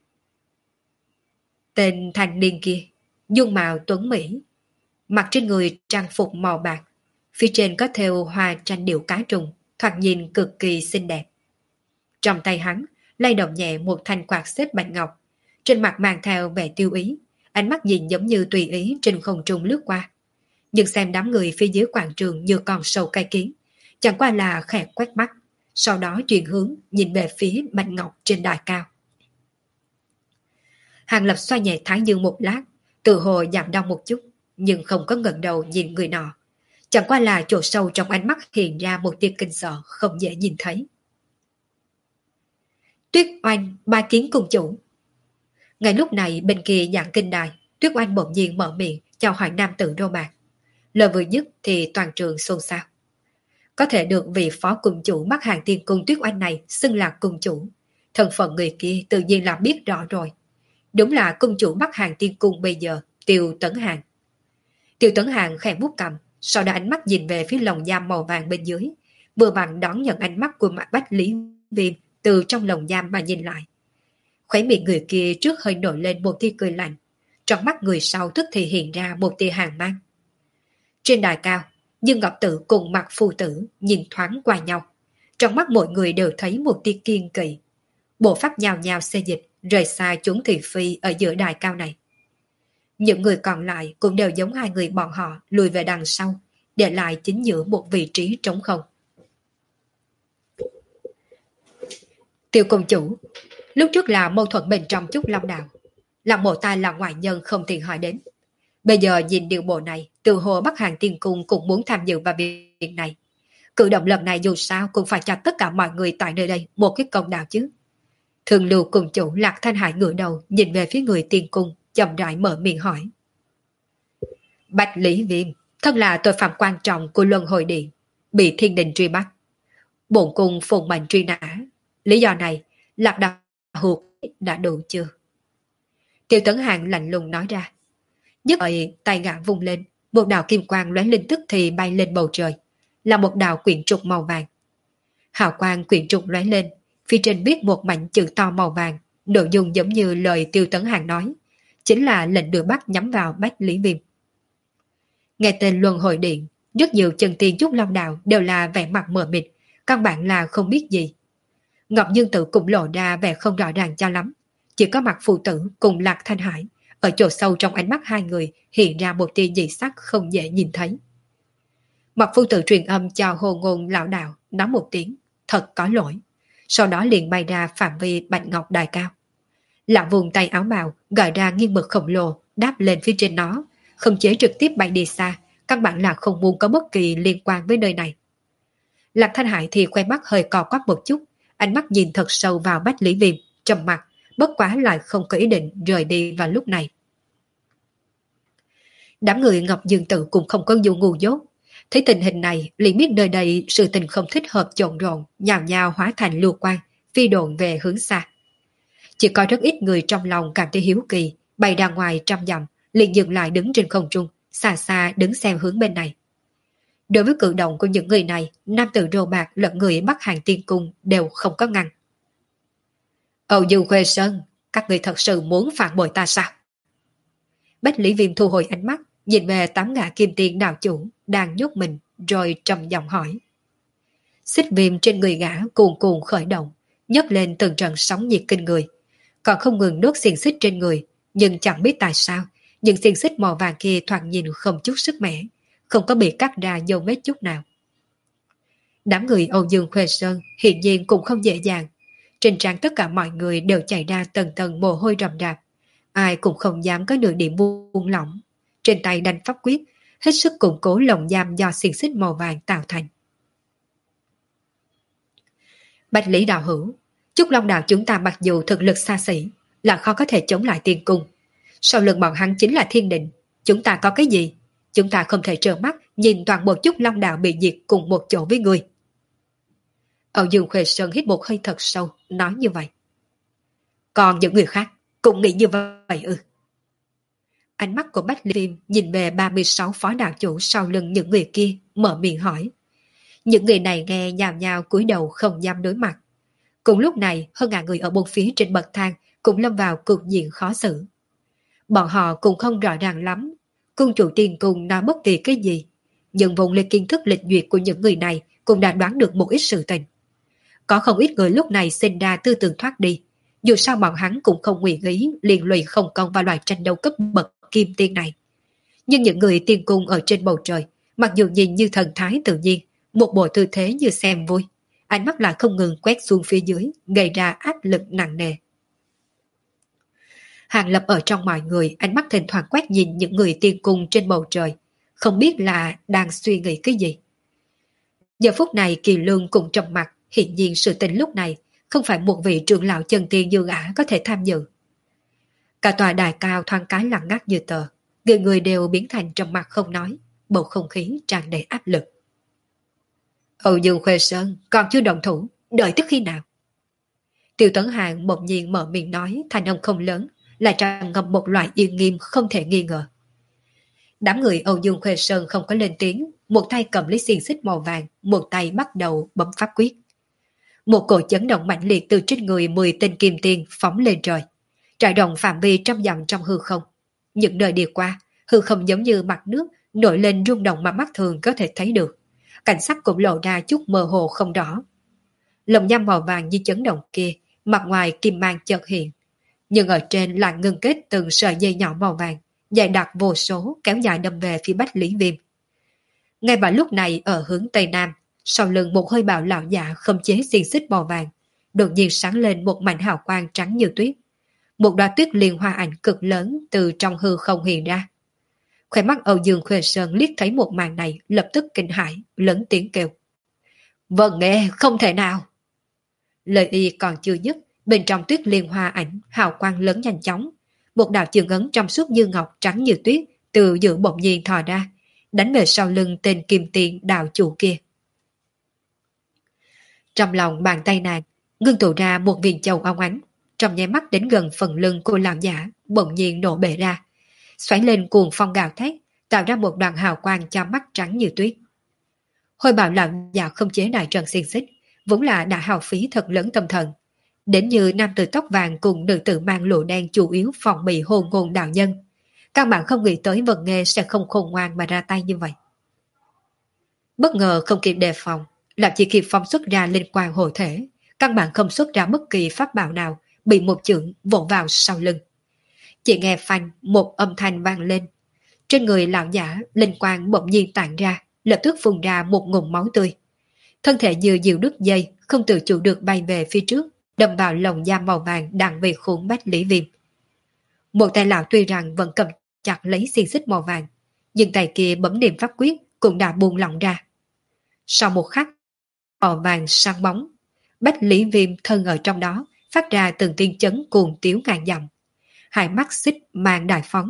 Tên thanh niên kia, dung mạo tuấn mỹ, mặc trên người trang phục màu bạc, phía trên có thêu hoa tranh điệu cá trùng, thoạt nhìn cực kỳ xinh đẹp. Trong tay hắn, lay động nhẹ một thanh quạt xếp bạch ngọc, trên mặt mang theo vẻ tiêu ý, ánh mắt nhìn giống như tùy ý trên không trung lướt qua. Nhưng xem đám người phía dưới quảng trường như con sâu cái kiến, chẳng qua là khẽ quét mắt, sau đó chuyển hướng nhìn về phía bạch ngọc trên đài cao. Hàng Lập xoay nhẹ thái dương một lát, tự hồ giảm đau một chút, nhưng không có ngẩng đầu nhìn người nọ. Chẳng qua là chỗ sâu trong ánh mắt hiện ra một tia kinh sợ không dễ nhìn thấy. Tuyết Oanh ba kiến cùng chủ. Ngay lúc này bên kia dạng kinh đài, Tuyết Oanh bỗng nhiên mở miệng chào hỏi nam tử râu bạc. Lời vừa dứt thì toàn trường xôn xao. Có thể được vị phó cung chủ Bắc Hàng Tiên Cung Tuyết Oanh này xưng là cung chủ, thân phận người kia tự nhiên là biết rõ rồi. Đúng là cung chủ Bắc Hàng Tiên Cung bây giờ, Tiêu Tấn Hàng. Tiêu Tấn Hàng khẽ bút cầm, sau đó ánh mắt nhìn về phía lồng giam màu vàng bên dưới, vừa vặn đón nhận ánh mắt của Mạc Bách Lý Viêm từ trong lồng giam mà nhìn lại. Khóe miệng người kia trước hơi nổi lên một tia cười lạnh, trong mắt người sau tức thì hiện ra một tia hàn mang. Trên đài cao, Dương Ngọc Tử cùng Mạc Phu Tử nhìn thoáng qua nhau, trong mắt mọi người đều thấy một tia kiên kỵ. Bộ pháp nhào nhào xê dịch rời xa chúng thị phi ở giữa đài cao này. Những người còn lại cũng đều giống hai người bọn họ lùi về đằng sau, để lại chính giữa một vị trí trống không. Tiêu công chủ, lúc trước là mâu thuẫn bên trong Trúc Long Đạo. Lạc Mộ ta là ngoại nhân không tiện hỏi đến. Bây giờ nhìn điều bộ này, từ hồ Bắc Hàng Tiên Cung cũng muốn tham dự vào việc này. Cử động lần này dù sao cũng phải cho tất cả mọi người tại nơi đây một cái công đạo chứ. Thường lưu cùng chủ Lạc Thanh Hải ngửa đầu nhìn về phía người Tiên Cung, chậm rãi mở miệng hỏi. Bạch Lý Viêm, thân là tội phạm quan trọng của Luân Hồi Điện, bị thiên đình truy bắt. Bổn cung phụng mệnh truy nã. Lý do này, Lạc Đạo Hụt đã đủ chưa? Tiêu Tấn Hàng lạnh lùng nói ra. Nhất thời tay gã vung lên, một đạo kim quang lóe lên tức thì bay lên bầu trời, là một đạo quyển trục màu vàng. Hào quang quyển trục lóe lên, phía trên viết một mảnh chữ to màu vàng, nội dung giống như lời Tiêu Tấn Hàng nói, chính là lệnh đưa bắt nhắm vào Bách Lý Viêm. Nghe tên Luân Hồi Điện, rất nhiều chân tiên Trúc Long Đạo đều là vẻ mặt mờ mịt, căn bản là không biết gì. Ngọc Dương Tử cũng lộ ra vẻ không rõ ràng cho lắm, chỉ có mặt phụ tử cùng Lạc Thanh Hải, ở chỗ sâu trong ánh mắt hai người hiện ra một tia dị sắc không dễ nhìn thấy. Mặt phụ tử truyền âm cho Hồ Ngôn lão đạo, nói một tiếng, thật có lỗi. Sau đó liền bay ra phạm vi bạch ngọc đài cao. Lão vùng tay áo bào, gọi ra nghiêng mực khổng lồ, đáp lên phía trên nó, khống chế trực tiếp bay đi xa, căn bản là không muốn có bất kỳ liên quan với nơi này. Lạc Thanh Hải thì khoe mắt hơi cò quắp một chút, ánh mắt nhìn thật sâu vào Bách Lý Viêm, trầm mặt, bất quá lại không có ý định rời đi vào lúc này. Đám người Ngọc Dương Tự cũng không có dù ngu dốt, thấy tình hình này liền biết nơi đây sự tình không thích hợp trộn rộn, nhào nhào hóa thành lưu quang, phi độn về hướng xa. Chỉ có rất ít người trong lòng cảm thấy hiếu kỳ, bay ra ngoài trăm dặm, liền dừng lại đứng trên không trung, xa xa đứng xem hướng bên này. Đối với cử động của những người này, nam tử râu bạc lẫn người Bắc Hàng Tiên Cung đều không có ngăn. Âu Dương Khuê Sơn, các người thật sự muốn phản bội ta sao? Bách Lý Viêm thu hồi ánh mắt, nhìn về 8 gã kim tiên đạo chủ đang nhốt mình, rồi trầm giọng hỏi. Xích viêm trên người gã cuồn cuồn khởi động, nhấc lên từng trận sóng nhiệt kinh người, còn không ngừng đốt xiềng xích trên người, nhưng chẳng biết tại sao những xiềng xích màu vàng kia thoạt nhìn không chút sức mẻ, không có bị cắt ra dấu vết chút nào. Đám người Âu Dương Khuê Sơn hiện nhiên cũng không dễ dàng, trên trán tất cả mọi người đều chảy ra tầng tầng mồ hôi rầm rạp, ai cũng không dám có nửa điểm buông lỏng, trên tay đành pháp quyết, hết sức củng cố lồng giam do xiềng xích màu vàng tạo thành. Bạch Lý đạo hữu, Trúc Long đạo chúng ta mặc dù thực lực xa xỉ, là khó có thể chống lại Tiên Cung. Sau lưng bọn hắn chính là thiên định, chúng ta có cái gì? Chúng ta không thể trơ mắt nhìn toàn bộ Trúc Long đạo bị diệt cùng một chỗ với người. Âu Dương Khuê Sơn hít một hơi thật sâu, nói như vậy. Còn những người khác cũng nghĩ như vậy ư? Ánh mắt của Bách Lý Viêm nhìn về 36 phó đạo chủ sau lưng những người kia, mở miệng hỏi. Những người này nghe nhào nhào cúi đầu không dám đối mặt. Cùng lúc này, hơn ngàn người ở bốn phía trên bậc thang cũng lâm vào cục diện khó xử. Bọn họ cũng không rõ ràng lắm, cung chủ Tiên Cung nói bất kỳ cái gì, nhưng vùng lên kiến thức lịch duyệt của những người này cũng đã đoán được một ít sự tình. Có không ít người lúc này sinh ra tư tưởng thoát đi, dù sao bọn hắn cũng không nguyện ý liên lụy không công vào loại tranh đấu cấp bậc kim tiên này. Nhưng những người Tiên Cung ở trên bầu trời, mặc dù nhìn như thần thái tự nhiên, một bộ tư thế như xem vui, ánh mắt lại không ngừng quét xuống phía dưới, gây ra áp lực nặng nề. Hàng Lập ở trong mọi người, ánh mắt thỉnh thoảng quét nhìn những người Tiên Cung trên bầu trời, không biết là đang suy nghĩ cái gì. Giờ phút này Kỳ Lương cũng trầm mặt, hiện nhiên sự tình lúc này không phải một vị trưởng lão chân tiên như ả có thể tham dự. Cả tòa đài cao thoáng cái lặng ngắt như tờ, người người đều biến thành trầm mặt không nói, bầu không khí tràn đầy áp lực. Âu Dương Khuê Sơn còn chưa động thủ, đợi tức khi nào? Tiêu Tấn Hàng bỗng nhiên mở miệng nói, thanh âm không lớn, lại tràn ngập một loại yên nghiêm không thể nghi ngờ. Đám người Âu Dương Khuê Sơn không có lên tiếng, một tay cầm lấy xiềng xích màu vàng, một tay bắt đầu bấm pháp quyết. Một cỗ chấn động mạnh liệt từ trên người 10 tên kim tiên phóng lên trời, trải rộng phạm vi trăm dặm trong hư không. Những đời đi qua, hư không giống như mặt nước nổi lên rung động mà mắt thường có thể thấy được. Cảnh sắc cũng lộ ra chút mơ hồ không rõ. Lồng nham màu vàng như chấn động kia, mặt ngoài kim mang chợt hiện, nhưng ở trên lại ngưng kết từng sợi dây nhỏ màu vàng, dài đặc vô số kéo dài đâm về phía Bách Lý Viêm. Ngay vào lúc này ở hướng tây nam, sau lưng một hơi bào lão giả khống chế xiềng xích màu vàng, đột nhiên sáng lên một mảnh hào quang trắng như tuyết. Một đóa tuyết liên hoa ảnh cực lớn từ trong hư không hiện ra. Khóe mắt Âu Dương Khuê Sơn liếc thấy một màn này, lập tức kinh hãi, lớn tiếng kêu. Vâng nghe, không thể nào. Lời y còn chưa dứt, bên trong tuyết liên hoa ảnh, hào quang lớn nhanh chóng. Một đạo trường ấn trong suốt như ngọc trắng như tuyết, từ giữa bỗng nhiên thò ra, đánh về sau lưng tên kim tiền đạo chủ kia. Trong lòng bàn tay nàng, ngưng tụ ra một viên châu óng ánh, trong nháy mắt đến gần phần lưng của lão giả, bỗng nhiên nổ bể ra, xoáy lên cuồng phong gào thét, tạo ra một đoàn hào quang cho mắt trắng như tuyết. Hồi bảo lão giả không chế đại trận xiên xích, vốn là đã hao phí thật lớn tâm thần. Đến như nam tử tóc vàng cùng nữ tử mang lụa đen chủ yếu phòng bị hồn ngôn đạo nhân. Các bạn không nghĩ tới Vân Nghê sẽ không khôn ngoan mà ra tay như vậy. Bất ngờ không kịp đề phòng, là chỉ kịp phóng xuất ra linh quang hồi thể, căn bản không xuất ra bất kỳ pháp bảo nào, bị một chưởng vỗ vào sau lưng. Chỉ nghe phanh một âm thanh vang lên. Trên người lão giả, linh quang bỗng nhiên tản ra, lập tức phun ra một ngụm máu tươi. Thân thể như diều đứt dây, không tự chủ được bay về phía trước, đâm vào lồng giam màu vàng đang bị khốn Bách Lý Viêm. Một tay lão tuy rằng vẫn cầm chặt lấy xiên xích màu vàng, nhưng tay kia bấm niệm pháp quyết cũng đã buông lỏng ra. Sau một khắc, màu vàng sáng bóng, Bách Lý Viêm thân ở trong đó, phát ra từng tiếng chấn cuồng tiếu ngàn dặm. Hai mắt xích mang đại phóng,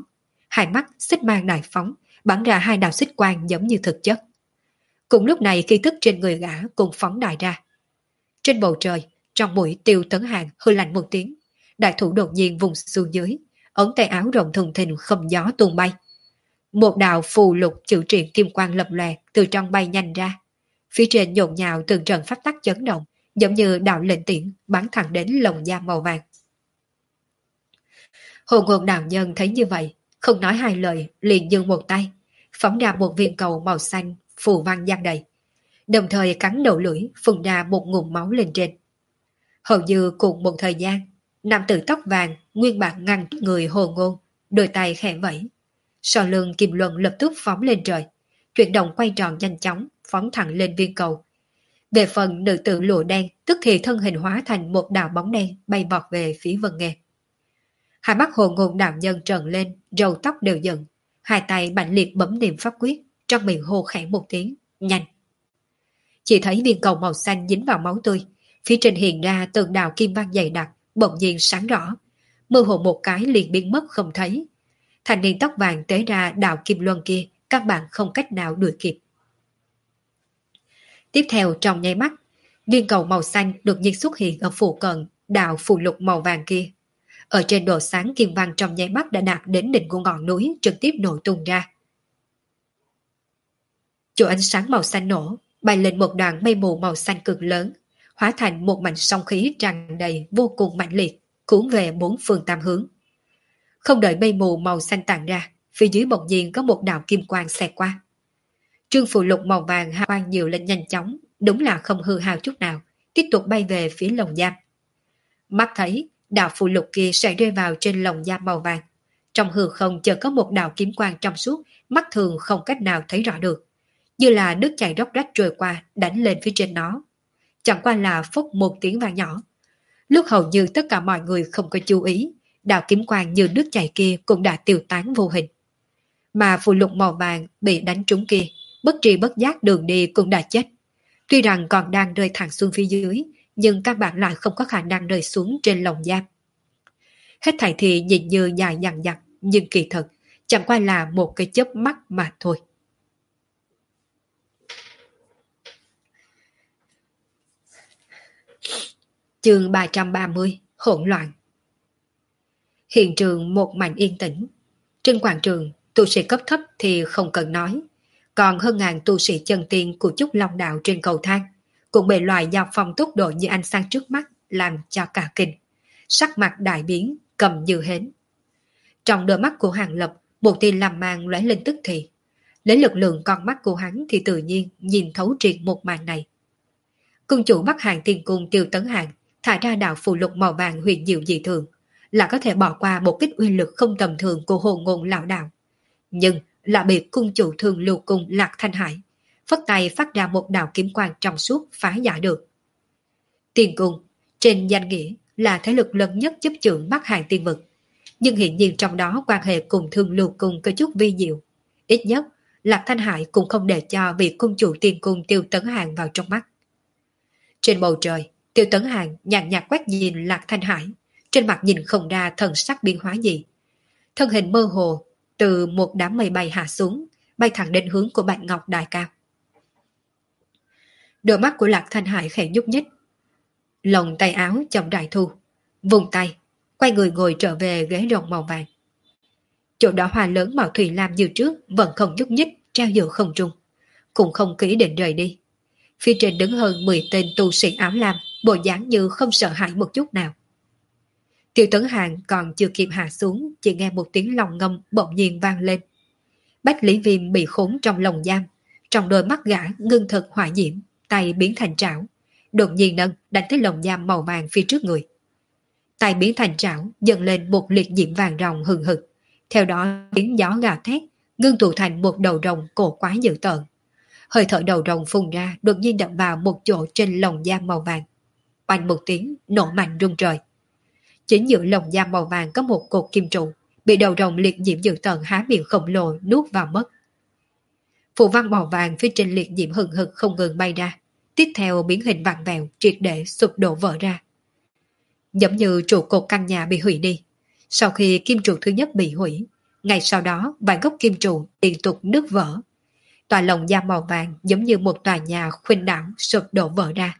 bắn ra hai đạo xích quang giống như thực chất. Cùng lúc này khí thức trên người gã cùng phóng đại ra. Trên bầu trời, trong mũi Tiêu Tấn Hàng hư lạnh một tiếng, đại thủ đột nhiên vùng xuống dưới, ống tay áo rộng thùng thình không gió tung bay. Một đạo phù lục chữ triện kim quang lập lòe từ trong bay nhanh ra. Phía trên nhộn nhào từng trận pháp tắc chấn động, giống như đạo lệnh tiễn bắn thẳng đến lồng giam màu vàng. Hồ ngôn đạo nhân thấy như vậy, không nói hai lời, liền giương một tay, phóng ra một viên cầu màu xanh, phù văn giăng đầy. Đồng thời cắn đầu lưỡi, phun ra một ngụm máu lên trên. Hầu như cùng một thời gian, nam tử tóc vàng nguyên bản ngăn người Hồ Ngôn, đôi tay khẽ vẫy. Sau lưng Kim Luân lập tức phóng lên trời, chuyển động quay tròn nhanh chóng, phóng thẳng lên viên cầu. Về phần nữ tử lụa đen, tức thì thân hình hóa thành một đạo bóng đen bay vọt về phía Vân Nghê. Hai mắt Hồ Ngôn đạo nhân trợn lên, râu tóc đều dựng, hai tay mạnh liệt bấm niệm pháp quyết, trong miệng hô khẽ một tiếng, nhanh. Chỉ thấy viên cầu màu xanh dính vào máu tươi, phía trên hiện ra từng đạo kim văn dày đặc, bỗng nhiên sáng rõ, mơ hồ một cái liền biến mất không thấy. Thanh niên tóc vàng tế ra đạo kim luân kia, các bạn không cách nào đuổi kịp. Tiếp theo trong nháy mắt, viên cầu màu xanh đột nhiên xuất hiện ở phụ cận đạo phù lục màu vàng kia. Ở trên độ sáng kim văn trong nháy mắt đã đạt đến đỉnh của ngọn núi, trực tiếp nổ tung ra. Chỗ ánh sáng màu xanh nổ, bay lên một đoàn mây mù màu xanh cực lớn, hóa thành một mảnh sóng khí tràn đầy vô cùng mạnh liệt, cuốn về bốn phương tám hướng. Không đợi mây mù màu xanh tản ra, phía dưới bỗng nhiên có một đạo kim quang xẹt qua. Trương phù lục màu vàng hào quang nhiều lên nhanh chóng, đúng là không hư hao chút nào, tiếp tục bay về phía lồng giam. Mắt thấy đạo phù lục kia sẽ rơi vào trên lồng giam màu vàng. Trong hư không chợt có một đạo kiếm quang trong suốt, mắt thường không cách nào thấy rõ được, như là nước chảy róc rách trôi qua, đánh lên phía trên nó. Chẳng qua là phốc một tiếng vang nhỏ. Lúc hầu như tất cả mọi người không có chú ý, đạo kiếm quang như nước chảy kia cũng đã tiêu tán vô hình. Mà phù lục màu vàng bị đánh trúng kia, bất tri bất giác đường đi cũng đã chết. Tuy rằng còn đang rơi thẳng xuống phía dưới, nhưng các bạn lại không có khả năng rơi xuống trên lồng giam. Hết thảy thì nhìn như dài dằng dặc, nhưng kỳ thực chẳng qua là một cái chớp mắt mà thôi. Chương 330, hỗn loạn. Hiện trường một mảnh yên tĩnh. Trên quảng trường, tu sĩ cấp thấp thì không cần nói, còn hơn ngàn tu sĩ chân tiên của Chúc Long Đạo trên cầu thang cũng bị loại giao phong tốc độ như ánh sáng trước mắt làm cho cả kinh. Sắc mặt đại biến, cầm như hến. Trong đôi mắt của Hàng Lập, một tia làm mang lóe lên tức thì. Lấy lực lượng con mắt của hắn thì tự nhiên nhìn thấu triệt một màn này. Cung chủ Bắc Hàng Tiên Cung Tiêu Tấn Hàng thả ra đạo phù lục màu vàng huyền diệu dị thường, là có thể bỏ qua một kích uy lực không tầm thường của Hồn Ngôn lão đạo. Nhưng là bị cung chủ Thường Lưu Cung Lạc Thanh Hải phất tay phát ra một đạo kiếm quang trong suốt phá giải được. Tiên cung, Trên danh nghĩa là thế lực lớn nhất chấp chưởng Bắc Hàng tiên vực, nhưng hiện nhiên trong đó quan hệ cùng Thương Lưu Cung có chút vi diệu. Ít nhất, Lạc Thanh Hải cũng không để cho vị cung chủ tiên cung Tiêu Tấn Hàng vào trong mắt. Trên bầu trời, Tiêu Tấn Hàng nhàn nhạt quét nhìn Lạc Thanh Hải, trên mặt nhìn không ra thần sắc biến hóa gì. Thân hình mơ hồ, từ một đám mây bay hạ xuống, bay thẳng đến hướng của Bạch Ngọc Đài Cao. Đôi mắt của Lạc Thanh Hải khẽ nhúc nhích. Lồng tay áo chậm rãi thu, vùng tay, quay người ngồi trở về ghế rồng màu vàng. Chỗ đóa hoa lớn màu thủy lam như trước vẫn không nhúc nhích treo giữa không trung, cũng không kỹ định rời đi. Phía trên đứng hơn 10 tên tu sĩ áo lam, bộ dáng như không sợ hãi một chút nào. Tiêu Tấn Hàng còn chưa kịp hạ xuống, chỉ nghe một tiếng lòng ngâm bỗng nhiên vang lên. Bách Lý Viêm bị khốn trong lồng giam, trong đôi mắt gã ngưng thực hỏa diễm, tay biến thành trảo, đột nhiên nâng đánh tới lồng giam màu vàng phía trước người. Tay biến thành trảo dần lên một liệt diễm vàng ròng hừng hực, theo đó tiếng gió gào thét, ngưng tụ thành một đầu rồng cổ quái dữ tợn. Hơi thở đầu rồng phun ra đột nhiên đập vào một chỗ trên lồng giam màu vàng. Oanh một tiếng nổ mạnh rung trời. Chính giữa lồng giam màu vàng có một cột kim trụ, bị đầu rồng liệt diễm dữ tợn há miệng khổng lồ nuốt vào mất. Phù văn màu vàng phía trên liệt diễm hừng hực không ngừng bay ra, tiếp theo biến hình vặn vẹo triệt để sụp đổ vỡ ra. Giống như trụ cột căn nhà bị hủy đi. Sau khi kim trụ thứ nhất bị hủy, ngay sau đó vài gốc kim trụ liên tục nứt vỡ. Tòa lồng giam màu vàng giống như một tòa nhà khuynh đảo sụp đổ vỡ ra.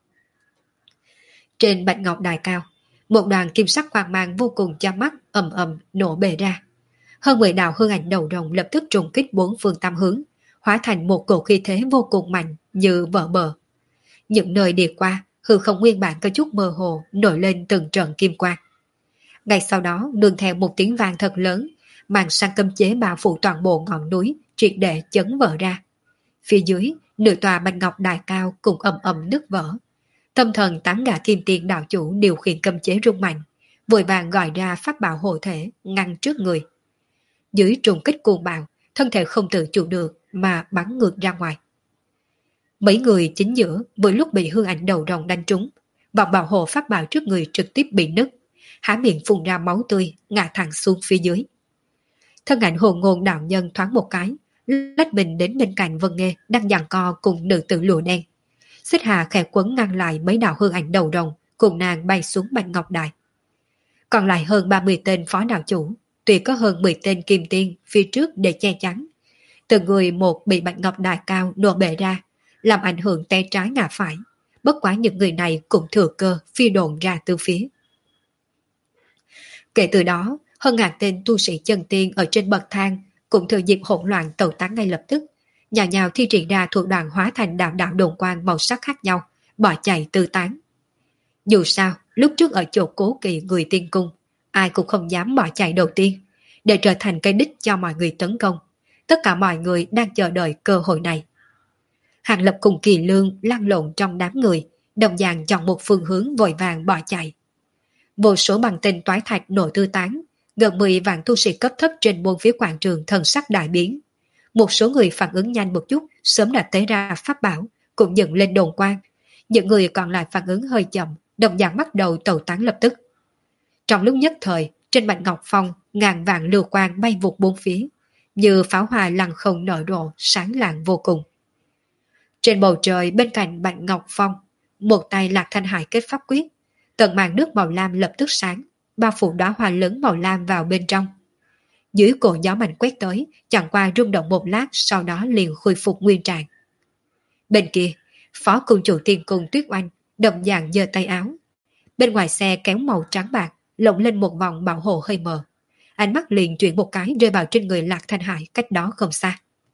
Trên Bạch Ngọc Đài Cao, một đoàn kim sắc quang mang vô cùng chói mắt ầm ầm nổ bể ra. Hơn 10 đạo hư ảnh đầu rồng lập tức trùng kích bốn phương tam hướng, hóa thành một cổ khí thế vô cùng mạnh như vỡ bờ. Những nơi đi qua, hư không nguyên bản có chút mơ hồ nổi lên từng trận kim quang. Ngay sau đó nương theo một tiếng vang thật lớn, màn sang cấm chế bao phủ toàn bộ ngọn núi triệt để chấn vỡ ra. Phía dưới, nửa tòa Bạch Ngọc Đài Cao cùng ầm ầm nứt vỡ. Tâm thần 8 gã kim tiền đạo chủ điều khiển cấm chế rung mạnh, vội vàng gọi ra pháp bảo hộ thể ngăn trước người. Dưới trùng kích cuồng bạo, thân thể không tự chủ được mà bắn ngược ra ngoài. Mấy người chính giữa vừa lúc bị hư ảnh đầu rồng đánh trúng, vòng bảo hộ pháp bảo trước người trực tiếp bị nứt, há miệng phun ra máu tươi, ngã thẳng xuống phía dưới. Thân ảnh hồn ngôn đạo nhân thoáng một cái, lách mình đến bên cạnh Vân Nghê đang giằng co cùng nữ tử lụa đen. Xích Hà khẽ quấn ngăn lại mấy đạo hư ảnh đầu rồng, cùng nàng bay xuống Bạch Ngọc Đài. Còn lại hơn 30 tên phó đạo chủ, tuy có hơn 10 tên kim tiên phía trước để che chắn. Từng người một bị Bạch Ngọc Đài Cao nổ bể ra, làm ảnh hưởng tay trái ngã phải. Bất quá những người này cũng thừa cơ phi đồn ra từ phía. Kể từ đó, hơn ngàn tên tu sĩ chân tiên ở trên bậc thang cũng thừa dịp hỗn loạn tẩu tán ngay lập tức, nhào nhào thi triển ra thuộc đoàn hóa thành đạo đạo đồn quang màu sắc khác nhau, bỏ chạy tư tán. Dù sao, lúc trước ở chỗ cố kỵ người tiên cung, ai cũng không dám bỏ chạy đầu tiên, để trở thành cái đích cho mọi người tấn công. Tất cả mọi người đang chờ đợi cơ hội này. Hàng Lập cùng Kỳ Lương lăn lộn trong đám người, đồng dạng chọn một phương hướng vội vàng bỏ chạy. Vô số bằng tinh toái thạch nổi tư tán, gần 10 vạn tu sĩ cấp thấp trên bốn phía quảng trường thần sắc đại biến. Một số người phản ứng nhanh một chút, sớm đã tế ra pháp bảo, cũng dựng lên đồn quang. Những người còn lại phản ứng hơi chậm, đồng dạng bắt đầu tẩu tán lập tức. Trong lúc nhất thời, trên Bạch Ngọc Phong, ngàn vạn lưu quang bay vụt bốn phía, như pháo hoa lăng không nở rộ, sáng lạng vô cùng. Trên bầu trời bên cạnh Bạch Ngọc Phong, một tay Lạc Thanh Hải kết pháp quyết, tầng màn nước màu lam lập tức sáng, bao phủ đóa hoa lớn màu lam vào bên trong. Dưới cổ gió mạnh quét tới, chẳng qua rung động một lát, sau đó liền khôi phục nguyên trạng. Bên kia, phó cung chủ tiên cung Tuyết Oanh đồng dạng giơ tay áo. Bên ngoài xe kéo màu trắng bạc, lộng lên một vòng bảo hộ hơi mờ. Ánh mắt liền chuyển một cái rơi vào trên người Lạc Thanh Hải cách đó không xa.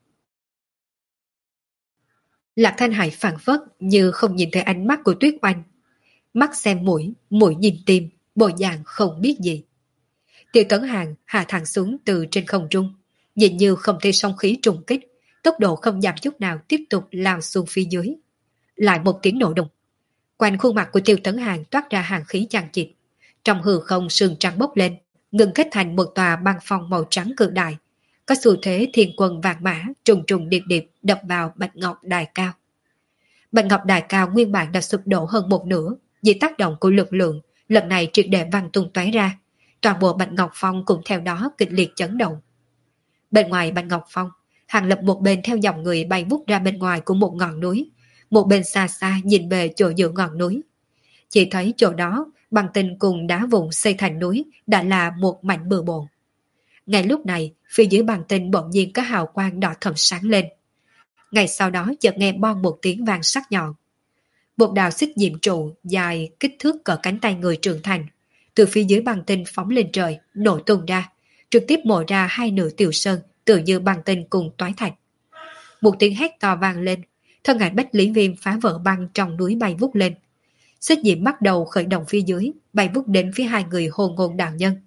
Lạc Thanh Hải phảng phất như không nhìn thấy ánh mắt của Tuyết Oanh. Mắt xem mũi, mũi nhìn tim, bộ dạng không biết gì. Tiêu Tấn Hàng hạ thẳng xuống từ trên không trung, nhìn như không thấy sóng khí trùng kích, tốc độ không giảm chút nào tiếp tục lao xuống phía dưới. Lại một tiếng nổ đùng. Quanh khuôn mặt của Tiêu Tấn Hàng toát ra hàng khí chằng chịt. Trong hư không sương trắng bốc lên, ngừng kết thành một tòa băng phong màu trắng cự đại. Có xu thế thiên quân vạn mã trùng trùng điệp điệp đập vào Bạch Ngọc Đài Cao. Bạch Ngọc Đài Cao nguyên bản đã sụp đổ hơn một nửa, Dưới tác động của lực lượng, lần này triệt để văng tung tóe ra, toàn bộ Bạch Ngọc Phong cũng theo đó kịch liệt chấn động. Bên ngoài Bạch Ngọc Phong, Hàng Lập một bên theo dòng người bay vút ra bên ngoài của một ngọn núi, một bên xa xa nhìn về chỗ giữa ngọn núi. Chỉ thấy chỗ đó, băng tinh cùng đá vụn xây thành núi đã là một mảnh bừa bộn. Ngay lúc này, phía dưới băng tinh bỗng nhiên có hào quang đỏ thẫm sáng lên. Ngay sau đó chợt nghe bon một tiếng vang sắc nhọn. Một đạo xích diệm trụ dài kích thước cỡ cánh tay người trưởng thành, từ phía dưới băng tinh phóng lên trời, nổ tung ra, trực tiếp mổ ra hai nửa tiểu sơn, tự như băng tinh cùng toái thạch. Một tiếng hét to vang lên, thân ảnh Bách Lý Viêm phá vỡ băng trong núi bay vút lên. Xích diệm bắt đầu khởi động phía dưới, bay vút đến phía hai người Hồn Ngôn đạo nhân.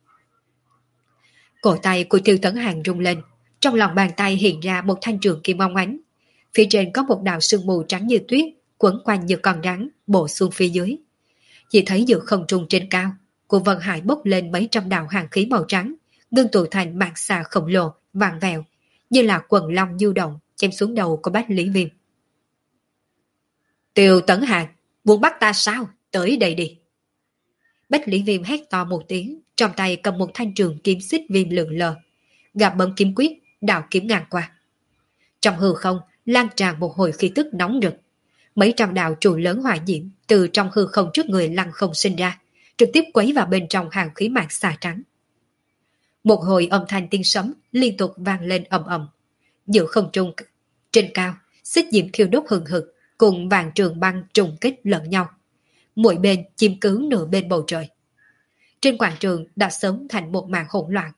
Cổ tay của Tiêu Tấn Hàng rung lên, trong lòng bàn tay hiện ra một thanh trường kim óng ánh. Phía trên có một đạo sương mù trắng như tuyết, quấn quanh như con rắn, bổ xuống phía dưới. Chỉ thấy giữa không trung trên cao, của Vân Hải bốc lên mấy trăm đạo hàng khí màu trắng, ngưng tụ thành mạng xà khổng lồ, vàng vẹo, như là quần long du động, chém xuống đầu của Bách Lý Viêm. Tiêu Tấn Hàng, muốn bắt ta sao? Tới đây đi. Bách Lý Viêm hét to một tiếng, trong tay cầm một thanh trường kiếm xích viêm lượn lờ, gặp bấm kiếm quyết, đạo kiếm ngang qua. Trong hư không lan tràn một hồi khí tức nóng rực, mấy trăm đạo trụ lớn hỏa diễm từ trong hư không trước người lăng không sinh ra, trực tiếp quấy vào bên trong hàng khí mạc xà trắng. Một hồi âm thanh tiếng sấm liên tục vang lên ầm ầm. Giữa không trung trên cao, xích diễm thiêu đốt hừng hực, cùng vàng trường băng trùng kích lẫn nhau. Mỗi bên chiếm cứ nửa bên bầu trời. Trên quảng trường đã sớm thành một màn hỗn loạn.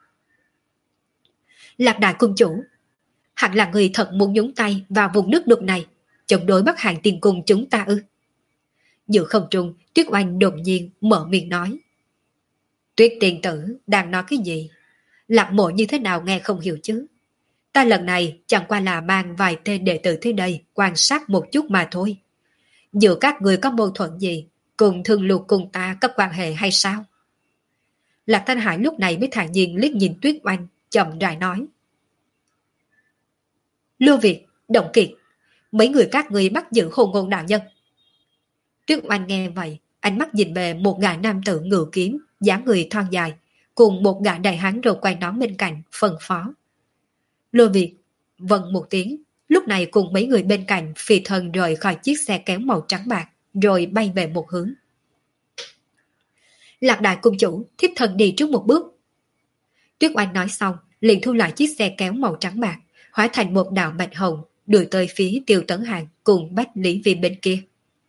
Lạc Đại cung chủ, hẳn là người thật muốn nhúng tay vào vùng nước đục này, chống đối Bắc Hàng Tiên Cung chúng ta ư? Giữa không trung, Tuyết Oanh đột nhiên mở miệng nói. Tuyết tiên tử đang nói cái gì? Lạc Mộ như thế nào nghe không hiểu chứ? Ta lần này chẳng qua là mang vài tên đệ tử tới đây quan sát một chút mà thôi. Giữa các người có mâu thuẫn gì, cùng thương lục cùng ta có quan hệ hay sao? Lạc Thanh Hải lúc này mới thản nhiên liếc nhìn Tuyết Oanh, chậm rãi nói. Lưu Việt, Động Kiệt, mấy người các người bắt giữ Hồn Ngôn đạo nhân. Tuyết Oanh nghe vậy, ánh mắt nhìn về một gã nam tử ngự kiếm, dáng người thon dài, cùng một gã đại hán rồi quay nón bên cạnh, phân phó. Lưu Việt, vâng một tiếng, lúc này cùng mấy người bên cạnh phi thân rời khỏi chiếc xe kéo màu trắng bạc, rồi bay về một hướng. Lạc Đại cung chủ, thiếp thần đi trước một bước. Tuyết Oanh nói xong, liền thu lại chiếc xe kéo màu trắng bạc, hóa thành một đạo bạch hồng, đuổi tới phía Tiêu Tấn Hàng cùng Bách Lý Viêm bên kia.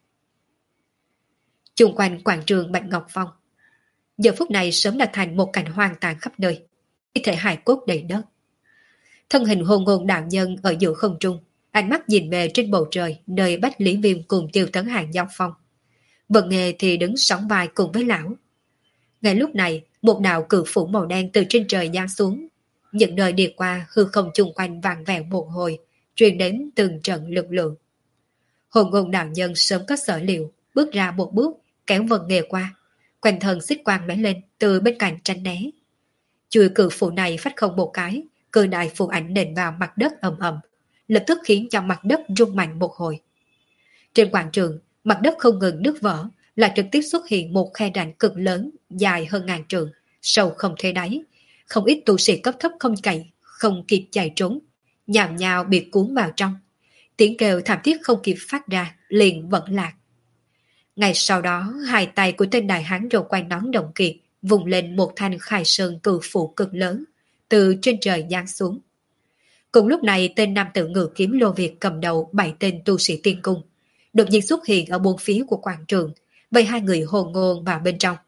Chung quanh quảng trường Bạch Ngọc Phong, giờ phút này sớm đã thành một cảnh hoang tàn khắp nơi, thi thể hài cốt đầy đất. Thân hình Hồn Ngôn đạo nhân ở giữa không trung, ánh mắt nhìn về trên bầu trời nơi Bách Lý Viêm cùng Tiêu Tấn Hàng giao phong. Vận Nghề thì đứng sóng vai cùng với lão. Ngay lúc này, một đạo cự phủ màu đen từ trên trời giáng xuống. Những nơi đi qua hư không chung quanh vàng vẹo một hồi, truyền đến từng trận lực lượng. Hồn Ngôn đạo nhân sớm có sở liệu, bước ra một bước, kéo Vận Nghề qua. Quanh thân xích quang lóe lên từ bên cạnh tránh né. Chuôi cự phủ này phách không một cái, cự đại phù ảnh nện vào mặt đất ầm ầm, lập tức khiến cho mặt đất rung mạnh một hồi. Trên quảng trường, mặt đất không ngừng nứt vỡ, lại trực tiếp xuất hiện một khe rãnh cực lớn, dài hơn ngàn trượng, sâu không thấy đáy. Không ít tu sĩ cấp thấp không kịp chạy trốn, nhào nhào bị cuốn vào trong. Tiếng kêu thảm thiết không kịp phát ra, liền vẫn lạc. Ngay sau đó, hai tay của tên đại hán râu quai nón Động Kiệt vùng lên một thanh khai sơn cự phủ cực lớn, từ trên trời giáng xuống. Cùng lúc này, tên nam tử ngự kiếm Lô Việt cầm đầu 7 tên tu sĩ tiên cung, đột nhiên xuất hiện ở bốn phía của quảng trường, vây hai người Hồn Ngôn vào bên trong.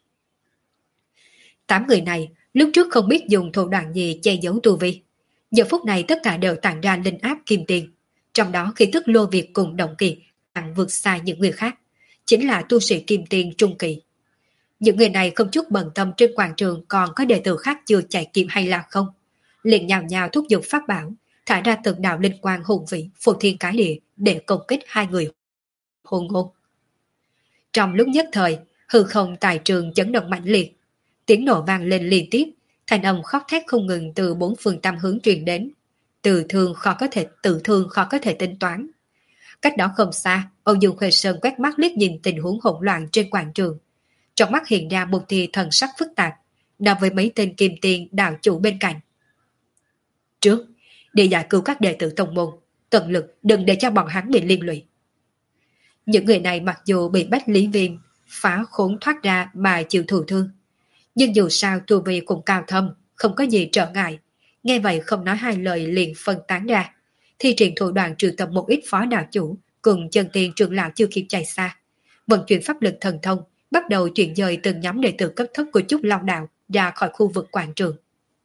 8 người này lúc trước không biết dùng thủ đoạn gì che giấu tu vi, giờ phút này tất cả đều tản ra linh áp kim tiền, trong đó khí tức Lô Việt cùng Động Kiệt càng vượt xa những người khác, chính là tu sĩ kim tiền trung kỳ. Những người này không chút bận tâm trên quảng trường còn có đệ tử khác chưa chạy kịp hay là không, liền nhào nhào thúc giục pháp bảo, thả ra từng đạo linh quang hùng vĩ phô thiên cái địa để công kích hai người Hồn Ngôn. Trong lúc nhất thời, hư không tại trường chấn động mãnh liệt, tiếng nổ vang lên liên tiếp, thanh âm khóc thét không ngừng từ bốn phương tám hướng truyền đến, tự thương khó có thể tính toán. Cách đó không xa, Âu Dương Khuê Sơn quét mắt liếc nhìn tình huống hỗn loạn trên quảng trường. Trong mắt hiện ra một tia thần sắc phức tạp, đào với mấy tên kim tiền đạo chủ bên cạnh. Trước, để giải cứu các đệ tử tông môn, tận lực đừng để cho bọn hắn bị liên lụy. Những người này mặc dù bị Bách Lý Viên phá khốn thoát ra mà chịu thụ thương, nhưng dù sao tu vi cũng cao thâm, không có gì trở ngại. Nghe vậy không nói hai lời liền phân tán ra. Thi triển thủ đoạn trừ tập một ít phó đạo chủ cùng chân tiền trưởng lão chưa kịp chạy xa. Vận chuyển pháp lực thần thông, bắt đầu chuyển dời từng nhóm đệ tử cấp thấp của Trúc Long Đạo ra khỏi khu vực quảng trường.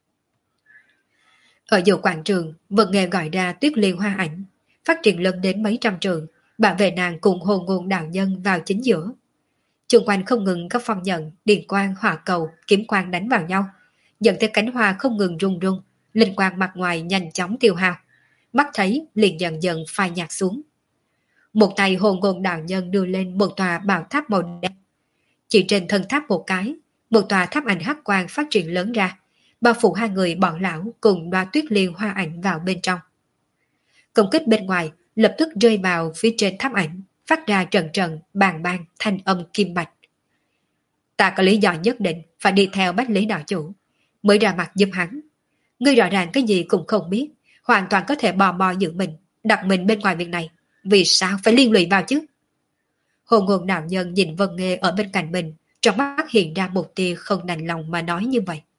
Ở giữa quảng trường, Vân nghe gọi ra Tuyết Liên Hoa Ảnh, phát triển lớn đến mấy trăm trường, bảo vệ nàng cùng Hồ Ngôn đạo nhân vào chính giữa. Xung quanh không ngừng các phong nhận, điện quang, hỏa cầu, kiếm quang đánh vào nhau, dẫn tới cánh hoa không ngừng rung rung, linh quang mặt ngoài nhanh chóng tiêu hao. Mắt thấy liền dần dần phai nhạt xuống. Một tay Hồ Ngôn đạo nhân đưa lên một tòa bảo tháp màu đen. Chỉ trên thân tháp một cái, một tòa tháp ảnh hắc quang phát triển lớn ra, bao phủ hai người bọn lão cùng đoá Tuyết Liên Hoa Ảnh vào bên trong. Công kích bên ngoài lập tức rơi vào phía trên tháp ảnh, phát ra trận trận bàng bang thanh âm kim bạch. Ta có lý do nhất định phải đi theo Bách Lý đạo chủ, mới ra mặt giúp hắn. Ngươi rõ ràng cái gì cũng không biết, hoàn toàn có thể bò mò giữ mình, đặt mình bên ngoài việc này. Vì sao phải liên lụy vào chứ? Hồ Ngôn đạo nhân nhìn Vân Nghê ở bên cạnh mình, trong mắt hiện ra một tia không đành lòng mà nói như vậy.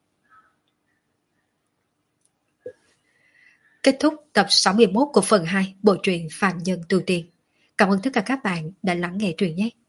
Kết thúc tập 61 của phần 2 bộ truyện Phàm Nhân Tu Tiên. Cảm ơn tất cả các bạn đã lắng nghe truyện nhé.